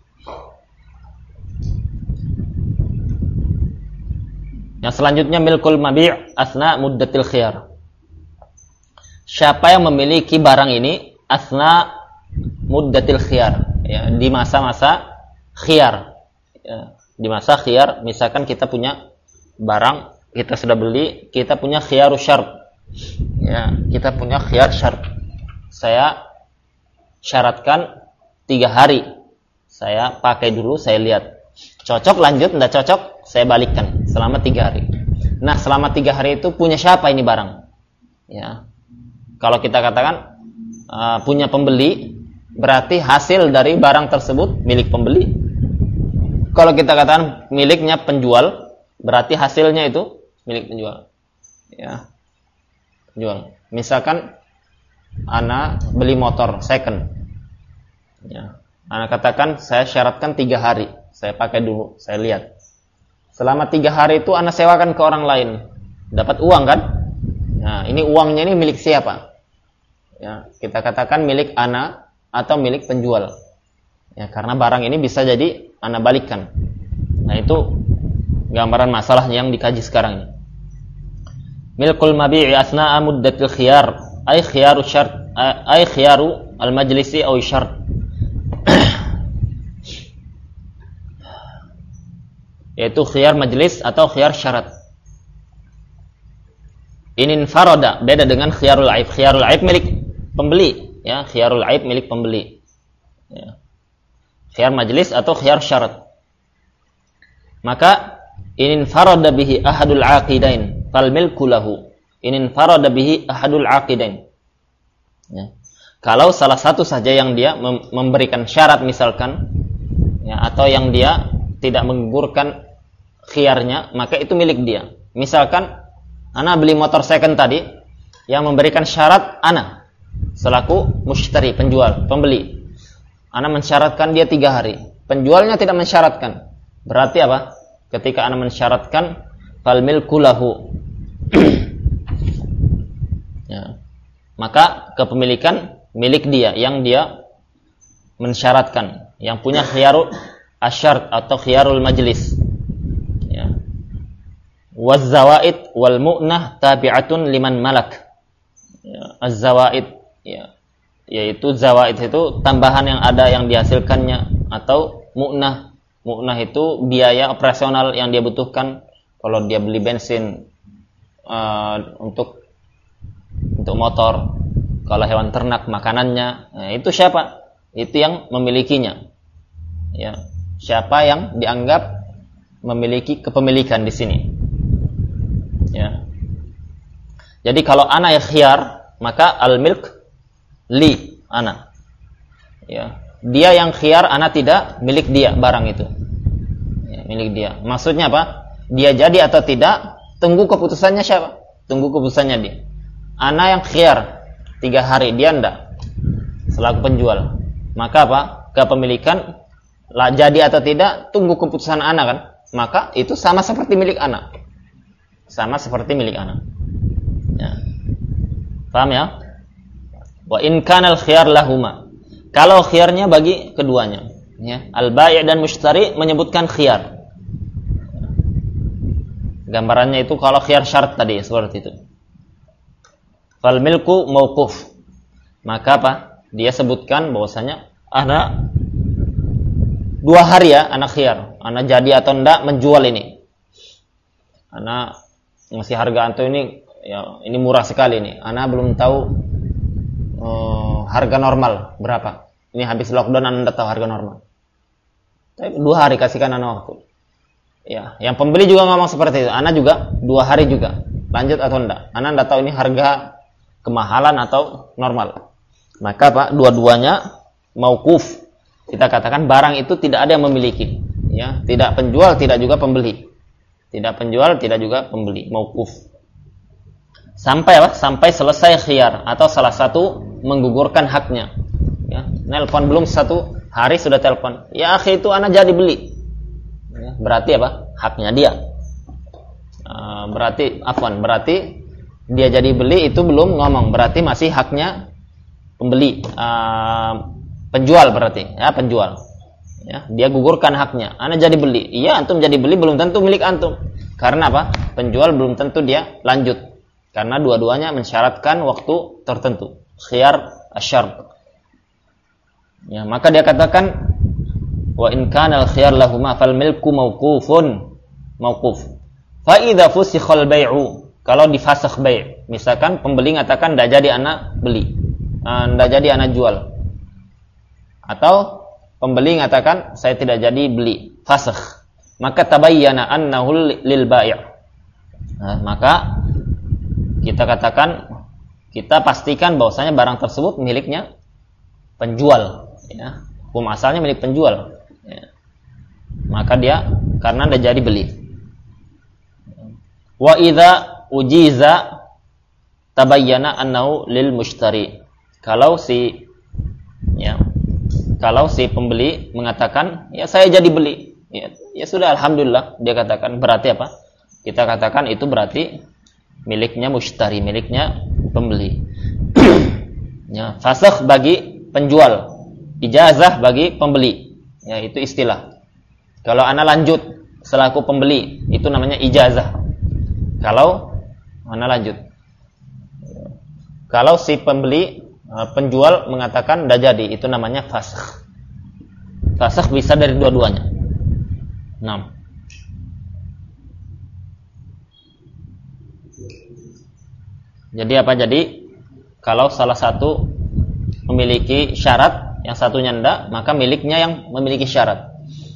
Yang selanjutnya milkul mabi' asna muddatil khiyar. Siapa yang memiliki barang ini asna muddatil khiyar, ya, di masa-masa khiyar, ya, di masa khiyar. Misalkan kita punya barang, kita sudah beli, kita punya khiyaru syart, ya, kita punya khiyar syart. Saya syaratkan tiga hari, saya pakai dulu, saya lihat cocok lanjut, tidak cocok saya balikkan selama tiga hari. Nah, selama tiga hari itu punya siapa ini barang? Ya, kalau kita katakan uh, punya pembeli, berarti hasil dari barang tersebut milik pembeli. Kalau kita katakan miliknya penjual, berarti hasilnya itu milik penjual. Ya, penjual. Misalkan ana beli motor second. Ya, ana katakan saya syaratkan tiga hari, saya pakai dulu, saya lihat. Selama tiga hari itu ana sewakan ke orang lain, dapat uang kan? Nah, ini uangnya ini milik siapa? Ya, kita katakan milik ana atau milik penjual. Ya, karena barang ini bisa jadi ana balikkan. Nah, itu gambaran masalah yang dikaji sekarang ini. Milkul mabi'i asna'a muddatil khiyar, ay khiyaru syart, ay khiyaru al-majlisi aw syart. Yaitu khiyar majlis atau khiyar syarat. Inin faroda, beda dengan khiyarul aib. Khiyarul aib milik pembeli, ya, khiyarul aib milik pembeli. Ya. Khiyar majlis atau khiyar syarat. Maka inin faroda bihi ahadul aqidain, fal milku lahu. Inin faroda bihi ahadul aqidain. Ya. Kalau salah satu saja yang dia mem- memberikan syarat misalkan, ya, atau yang dia tidak menggugurkan khiyarnya, maka itu milik dia. Misalkan ana beli motor second tadi yang memberikan syarat ana selaku mushtari, penjual, pembeli. Ana mensyaratkan dia tiga hari. Penjualnya tidak mensyaratkan. Berarti apa? Ketika ana mensyaratkan fal milku lahu. Ya. Maka kepemilikan milik dia yang dia mensyaratkan, yang punya khiyarul asyart atau khiyarul majlis. Ya. Waz zawaid wal mu'nah tabi'atun liman malak. Ya, az-zawaid, ya, yaitu zawaid itu tambahan yang ada yang dihasilkannya, atau mu'nah. Mu'nah itu biaya operasional yang dia butuhkan kalau dia beli bensin uh, untuk untuk motor. Kalau hewan ternak makanannya, nah, itu siapa? Itu yang memilikinya. Ya, siapa yang dianggap memiliki kepemilikan di sini? Ya. Jadi kalau ana ya khiyar, maka al-milk li ana. Ya. Dia yang khiyar, ana tidak, milik dia barang itu. Ya, milik dia. Maksudnya apa? Dia jadi atau tidak, tunggu keputusannya siapa? Tunggu keputusannya dia. Ana yang khiyar tiga hari, dia ndak selaku penjual. Maka apa? Kepemilikan lah jadi atau tidak, tunggu keputusan ana kan? Maka itu sama seperti milik ana. Sama seperti milik ana. Ya. Paham ya? Wa in kana al-khiyar lahuma. Kalau khiyarnya bagi keduanya, ya. Al-bai' dan mushtari menyebutkan khiyar. Gambarannya itu kalau khiyar syarat tadi seperti itu. Fal milku mauquf. Maka apa? Dia sebutkan bahwasanya ada dua hari ya anak khiyar. Anak jadi atau enggak menjual ini. Anak ngasih harga antum ini, ya ini murah sekali nih. Anak belum tahu uh, harga normal berapa. Ini habis lockdown anak enggak tahu harga normal. Tapi dua hari kasihkan anak waktu. Ya, yang pembeli juga ngomong seperti itu. Anak juga dua hari juga. Lanjut atau enggak? Anak enggak tahu ini harga kemahalan atau normal. Maka Pak, dua-duanya mauquf. Kita katakan barang itu tidak ada yang memiliki, ya, tidak penjual, tidak juga pembeli. Tidak penjual, tidak juga pembeli, mauquf. Sampai apa? Sampai selesai khiyar atau salah satu menggugurkan haknya. Ya, nelpon belum satu hari sudah telepon. Ya, akhi itu anak jadi beli. Ya, berarti apa? Haknya dia. Uh, berarti afwan, berarti dia jadi beli itu belum ngomong, berarti masih haknya pembeli, uh, penjual berarti, ya penjual. Ya, dia gugurkan haknya. Ana jadi beli, iya antum jadi beli belum tentu milik antum. Karena apa? Penjual belum tentu dia lanjut. Karena dua-duanya mensyaratkan waktu tertentu, khiyar asyart. Ya, maka dia katakan wa in kana al-khiyar lahuma fal milku mauqufun, mauquf. Fa idza fusikhal bai'u, kalau difasakh bai', misalkan pembeli mengatakan enggak jadi anak beli, enggak jadi anak jual. Atau pembeli mengatakan saya tidak jadi beli, fasakh. Maka tabayyana annahu lil bai'. Nah, maka kita katakan, kita pastikan bahwasanya barang tersebut miliknya penjual, ya. Hukum asalnya milik penjual. Ya. Maka dia karena enggak jadi beli. Wa idza ujiza tabayyana annahu lil mushtari. Kalau si ya, kalau si pembeli mengatakan, ya saya jadi beli. Ya, ya sudah alhamdulillah, dia katakan berarti apa? Kita katakan itu berarti miliknya mushtari, miliknya pembeli. Ya, fasakh bagi penjual, ijazah bagi pembeli. Ya, itu istilah. Kalau ana lanjut selaku pembeli, itu namanya ijazah. Kalau mana lanjut? Kalau si pembeli, penjual mengatakan tidak jadi, itu namanya fasakh. Fasakh bisa dari dua-duanya. enam. Jadi apa? Jadi kalau salah satu memiliki syarat, yang satunya tidak, maka miliknya yang memiliki syarat.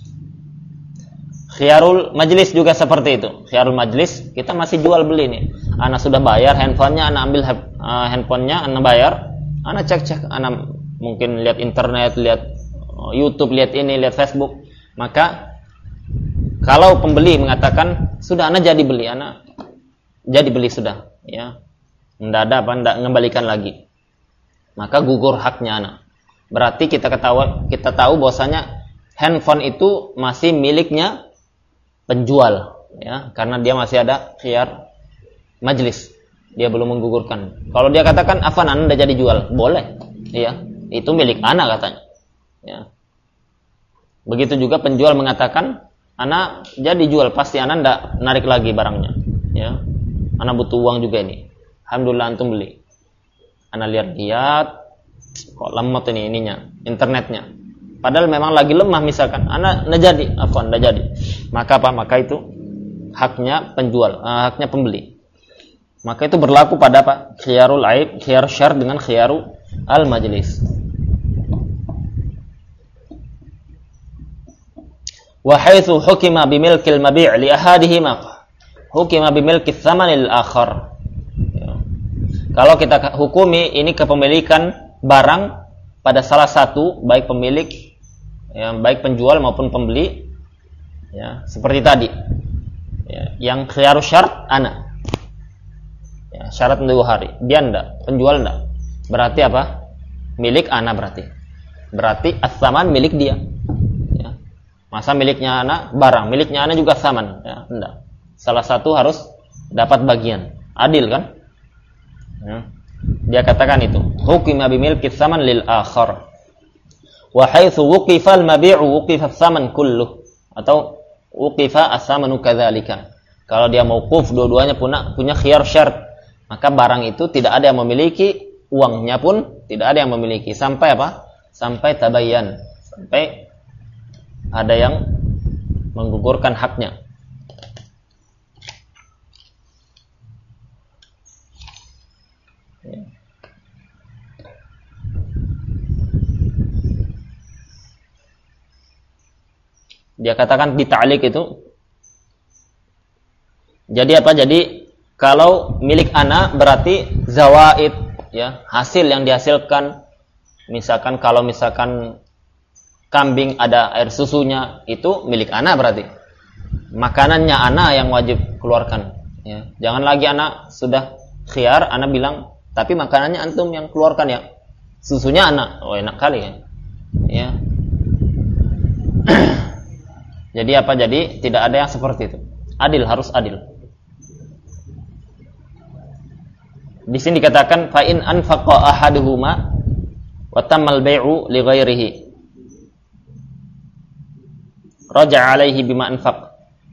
Khiyarul majlis juga seperti itu. Khiyarul majlis, kita masih jual beli nih. Anak sudah bayar handphonenya, anak ambil uh, handphonenya, anak bayar. Ana cek-cek, ana mungkin lihat internet, lihat YouTube, lihat ini, lihat Facebook. Maka kalau pembeli mengatakan sudah ana jadi beli, ana jadi beli sudah, ya. Enggak ada apa, enggak ngembalikan lagi. Maka gugur haknya ana. Berarti kita ketahui, kita tahu bahwasanya handphone itu masih miliknya penjual, ya, karena dia masih ada khiyar majlis. Dia belum menggugurkan. Kalau dia katakan afan Anda jadi jual, boleh. Ya, itu milik ana katanya. Ya. Begitu juga penjual mengatakan ana jadi jual, pasti ana ndak narik lagi barangnya. Ya. Ana butuh uang juga ini. Alhamdulillah antum beli. Ana lihat-lihat kok lemot ini ininya, internetnya. Padahal memang lagi lemah misalkan. Ana ndak jadi, afan ndak jadi. Maka apa? Maka itu haknya penjual, uh, haknya pembeli. Maka itu berlaku pada apa? Khiyarul aib, khiyar syar dengan khiyaru al majlis. Wa haitsu hukima bimilkil mabi' li ahadihima hukima bimilki tsaman lil akhar. Kalau kita hukumi ini kepemilikan barang pada salah satu, baik pemilik, ya, baik penjual maupun pembeli, ya, seperti tadi, ya, yang khiyarus syart ana. Ya, syarat dua hari. Dia enggak, penjual enggak. Berarti apa? Milik ana berarti. Berarti as-saman milik dia. Ya. Masa miliknya ana barang, miliknya ana juga saman, ya, enggak. Salah satu harus dapat bagian. Adil kan? Ya. Dia katakan itu. Hukima bimilki saman lil akhar. Wa haitsu wuqifa al-mabi'u wuqifa as-saman kulluh. Atau wuqifa as-samanu kadzalika. Kalau dia mauquf, dua-duanya punya punya khiyar syart. Maka barang itu tidak ada yang memiliki, uangnya pun tidak ada yang memiliki. Sampai apa? Sampai tabayyan. Sampai ada yang menggugurkan haknya. Dia katakan di ta'liq itu. Jadi apa? Jadi kalau milik ana berarti zawaid, ya, hasil yang dihasilkan. Misalkan kalau misalkan kambing ada air susunya, itu milik ana berarti. Makanannya ana yang wajib keluarkan, ya. Jangan lagi ana sudah khiyar, ana bilang, tapi makanannya antum yang keluarkan, ya. Susunya ana. Oh, enak kali, ya. Ya. Jadi apa? Jadi tidak ada yang seperti itu. Adil, harus adil. Di sini dikatakan fa in anfaqa ahaduhuma wa tammal bai'u li ghairihi raja'a alaihi bima anfaq.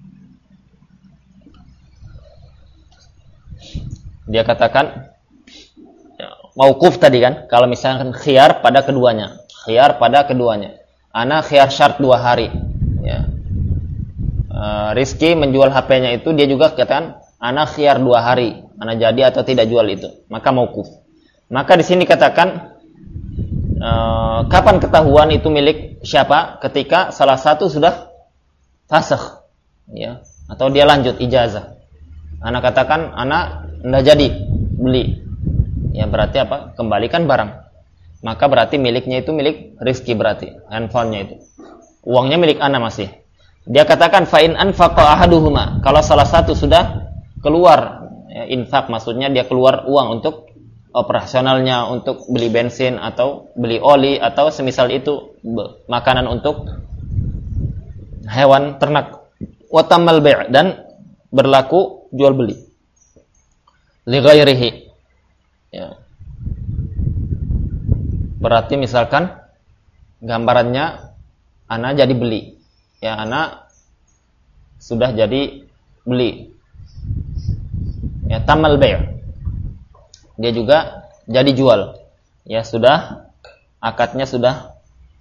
Dia katakan ya, mauquf tadi kan, kalau misalkan khiyar pada keduanya, khiyar pada keduanya. Ana khiyar syart dua hari, ya. Uh, Rizki menjual H P-nya itu dia juga katakan ana khiyar dua hari, ana jadi atau tidak jual itu, maka mauquf. Maka di sini katakan uh, kapan ketahuan itu milik siapa? Ketika salah satu sudah fasakh, ya, atau dia lanjut ijazah. Ana katakan ana enggak jadi beli, ya, berarti apa? Kembalikan barang. Maka berarti miliknya itu milik Rizki, berarti handphonenya itu, uangnya milik ana masih. Dia katakan fa in anfaqa ahaduhuma, kalau salah satu sudah keluar, ya, infak maksudnya dia keluar uang untuk operasionalnya, untuk beli bensin atau beli oli atau semisal itu, makanan untuk hewan ternak, wa tammal bai', dan berlaku jual beli li ghairihi, ya. Berarti misalkan gambarannya ana jadi beli, ya, ana sudah jadi beli, ya, tamal bai', dia juga jadi jual, ya, sudah akadnya sudah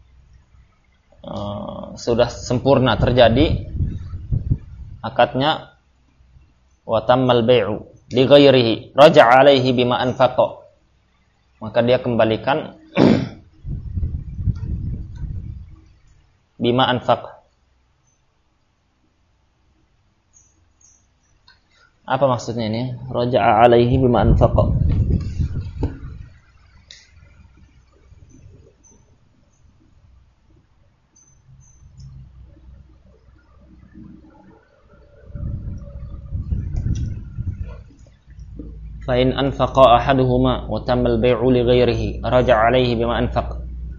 uh, sudah sempurna terjadi akadnya, wa tamal bai'u li ghairihi raja'a alaihi bima anfaqa, maka dia kembalikan bima anfaq. Apa maksudnya ini? Raja'a alaihi bima anfaqa. fa in anfaqa ahaduhuma wa tamma al-bai'u li ghairihi raja'a 'alaihi bima anfaq.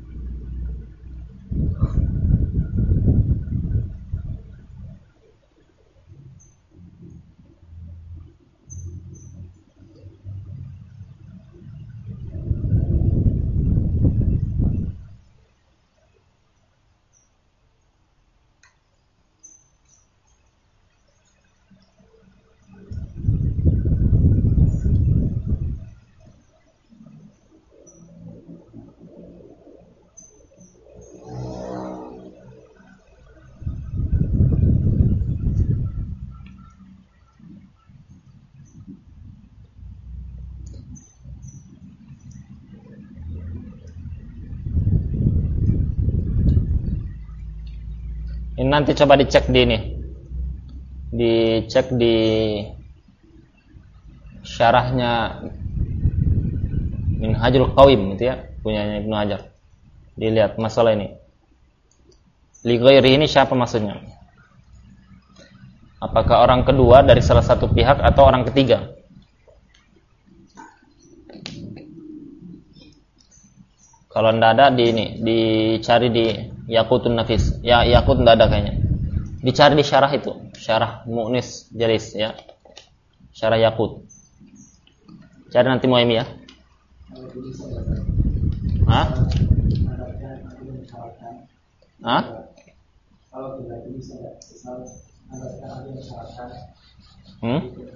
Ini nanti coba dicek di ini, dicek di syarahnya Minhajul Qawim itu ya, punyanya Ibnu Hajar. Dilihat masalah ini. Li ghairi ini siapa maksudnya? Apakah orang kedua dari salah satu pihak atau orang ketiga? Kalau ndak ada di ini, dicari di Yaqutun Nafis. Ya, Yaqut ndak ada kayaknya. Dicari di syarah itu, syarah Mu'nis Jalis ya. Syarah Yaqut. Cari nanti Muhaimi ya. Hah? Hah? Hmm?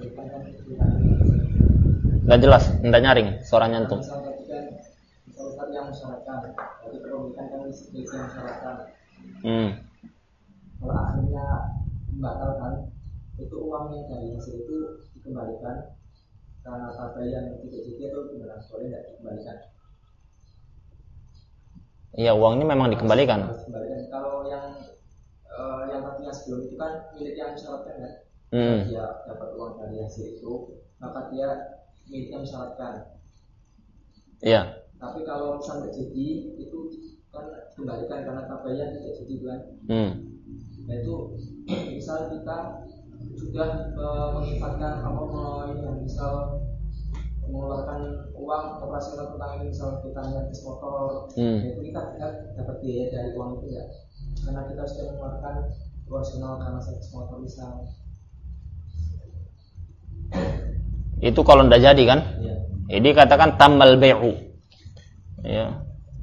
Nggak jelas, ndak nyaring suaranya antum. Ustaz yang mensyaratkan, jadi kepemilikan kan milik yang mensyaratkan. Hmm. Kalau akhirnya membatalkan, itu uangnya dari hasil itu dikembalikan karena pakai yang tidak jadi atau gimana? Boleh nggak dikembalikan? Iya, uangnya memang dikembalikan. Dikembalikan. Kalau yang uh, yang tadinya sebelum itu kan milik yang mensyaratkan kan? Hmm. Dia dapat uang dari hasil itu, maka dia milik yang mensyaratkan. Iya. Tapi kalau misalnya terjadi itu kan dikembalikan karena tabayan tidak jadi kan. Hmm. Nah itu misal kita sudah uh, menginfatkan apa mau ini misal mengeluarkan uang operasional tentang ini misal kita nyetir motor, hmm. nah, itu kita tidak dapat biaya dari uang itu ya, karena kita sudah mengeluarkan operasional karena servis motor misal. Itu kalau tidak jadi kan? Ya. Jadi katakan tamal bai'u. Ya.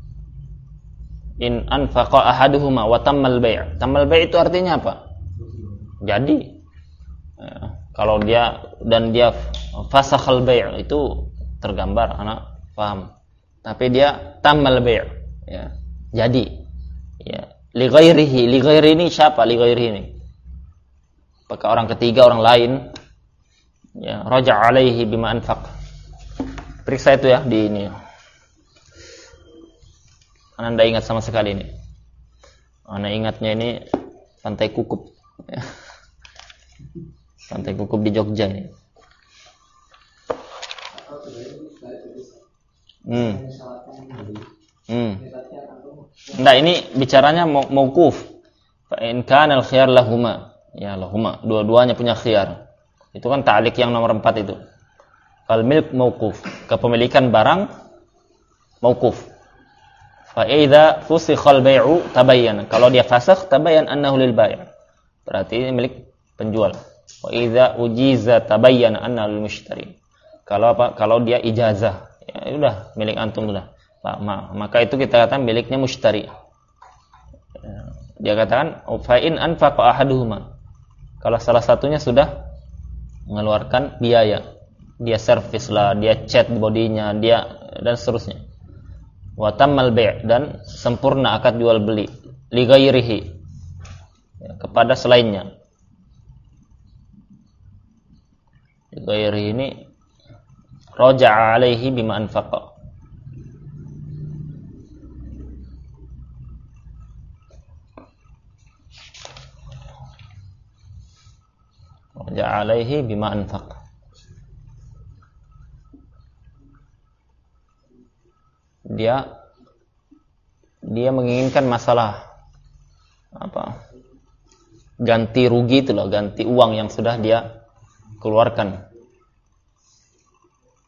In anfaqa ahaduhuma wa tammal bai'. Tammal bai' itu artinya apa? Jadi. Ya. Kalau dia dan dia fasakhal bai' itu tergambar, anak paham. Tapi dia tammal bai', ya. Jadi. Ya. Li ghairihi, li ghairi ini siapa? Li ghairi ini. Apakah orang ketiga, orang lain? Ya, raja' alaihi bima anfaq. Periksa itu ya di ini. Anda ingat sama sekali ini. Anda ingatnya ini Pantai Kukup. Pantai Kukup di Jogja ini. Hmm. Hmm. Nah, ini bicaranya mauquf. Fa in kana al-khiyar lahuma. Ya, lahuma. Dua-duanya punya khiyar. Itu kan ta'liq yang nomor empat itu. Fal milk mauquf. Kepemilikan barang mauquf. Fa idza fusikhal bai'u tabayyana. Kalau dia fasakh tabayyan annahu lil bai'. Berarti ini milik penjual. Wa idza ujiza tabayyana annahu lil mushtari. Kalau apa? Kalau dia ijazah, ya udah milik antum sudah. Maka itu kita katakan miliknya mushtari. Dia katakan fa in anfaqa ahaduhuma. Kalau salah satunya sudah mengeluarkan biaya, dia servis lah, dia cat bodinya, dia dan seterusnya. Wa tammal bai' dan sempurna akad jual beli li ghairihi, ya, kepada selainnya. Li ghairihi ini raja'a alaihi bima anfaqa. Raja'a alaihi bima anfaqa. Dia dia menginginkan masalah apa? Ganti rugi itu loh, ganti uang yang sudah dia keluarkan.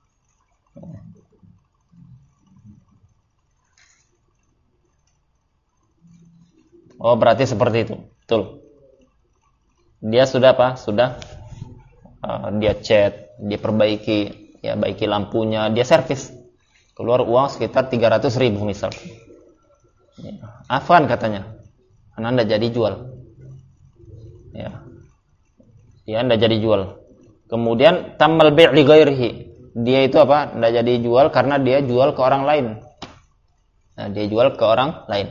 Oh, berarti seperti itu. Betul. Dia sudah apa? Sudah uh, dia cat, dia perbaiki, ya baiki lampunya, dia servis. Keluar uang sekitar tiga ratus ribu misal. Ya. Afwan katanya. Anda jadi jual. Ya. Ya, Anda jadi jual. Kemudian tamal bai' li ghairihi. Dia itu apa? Anda jadi jual karena dia jual ke orang lain. Nah, dia jual ke orang lain.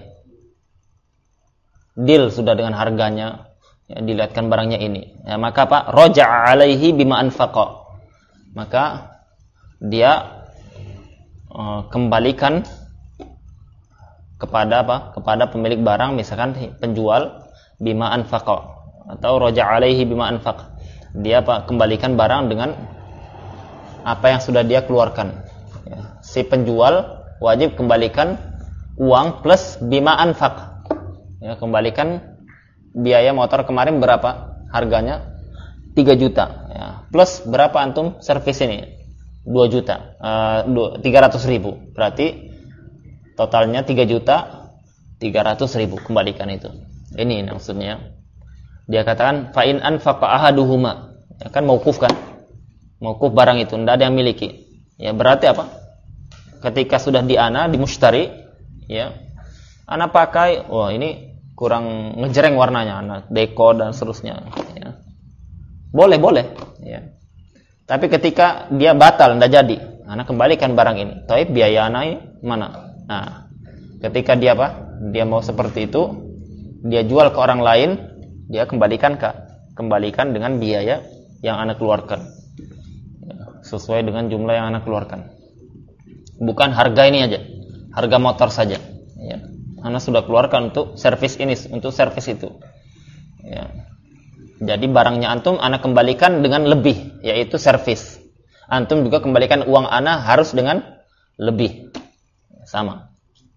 Deal sudah dengan harganya, ya, dilihatkan barangnya ini. Ya, maka apa? Raja'a 'alaihi bima anfaqa. Maka dia uh, kembalikan kepada apa? Kepada pemilik barang, misalkan penjual bima anfaqa atau raja'a 'alaihi bima anfaq. Dia apa? Kembalikan barang dengan apa yang sudah dia keluarkan. Ya, si penjual wajib kembalikan uang plus bima anfaq. Ya, kembalikan biaya motor kemarin berapa harganya? tiga juta. Ya, plus berapa antum servis ini? dua juta. Uh, tiga ratus ribu. Berarti totalnya tiga juta tiga ratus ribu. Kembalikan itu. Ini maksudnya. Dia katakan fa in anfaqa ahaduhuma. Ya, kan mauquf kan? Mauquf barang itu, tidak ada yang miliki. Ya, berarti apa? Ketika sudah di ana, di mushtari, ya. Ana pakai, wah ini kurang ngejreng warnanya, ana deko dan seterusnya, ya. Boleh, boleh, ya. Tapi ketika dia batal, tidak jadi, ana kembalikan barang ini. Tapi biaya ana ini mana? Nah, ketika dia apa? Dia mau seperti itu, dia jual ke orang lain, dia kembalikan ke kembalikan dengan biaya yang ana keluarkan, ya, sesuai dengan jumlah yang ana keluarkan. Bukan harga ini aja, harga motor saja. Ya. Ana sudah keluarkan untuk servis ini, untuk servis itu. Ya. Jadi barangnya antum ana kembalikan dengan lebih, yaitu servis. Antum juga kembalikan uang ana harus dengan lebih, sama.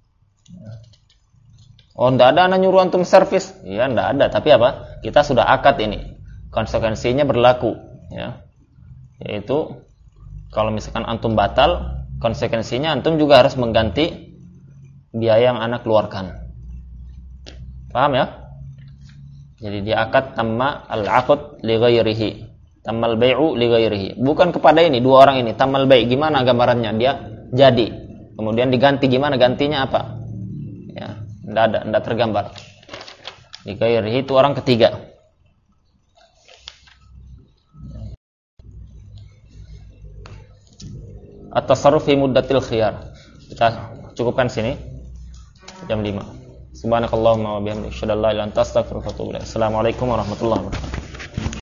Oh, ndak ada ana nyuruh antum servis? Ya, ndak ada. Tapi apa? Kita sudah akad ini. Konsekuensinya berlaku, ya. Yaitu kalau misalkan antum batal, konsekuensinya antum juga harus mengganti biaya yang ana keluarkan. Paham ya? Jadi dia akad tamma al-aqd li ghairihi. Tammal bai'u li ghairihi. Bukan kepada ini dua orang ini. Tammal bai' gimana gambarannya? Dia jadi. Kemudian diganti gimana gantinya apa? Ya, enggak ada, enggak tergambar. Li ghairihi itu orang ketiga. At-tasarruf fi muddatil khiyar. Kita cukupkan sini. Jam lima. Subhanakallahumma wa bihamdika asyhadu an la ilaha illa anta astaghfiruka wa atubu ilaik. Assalamualaikum warahmatullahi wabarakatuh.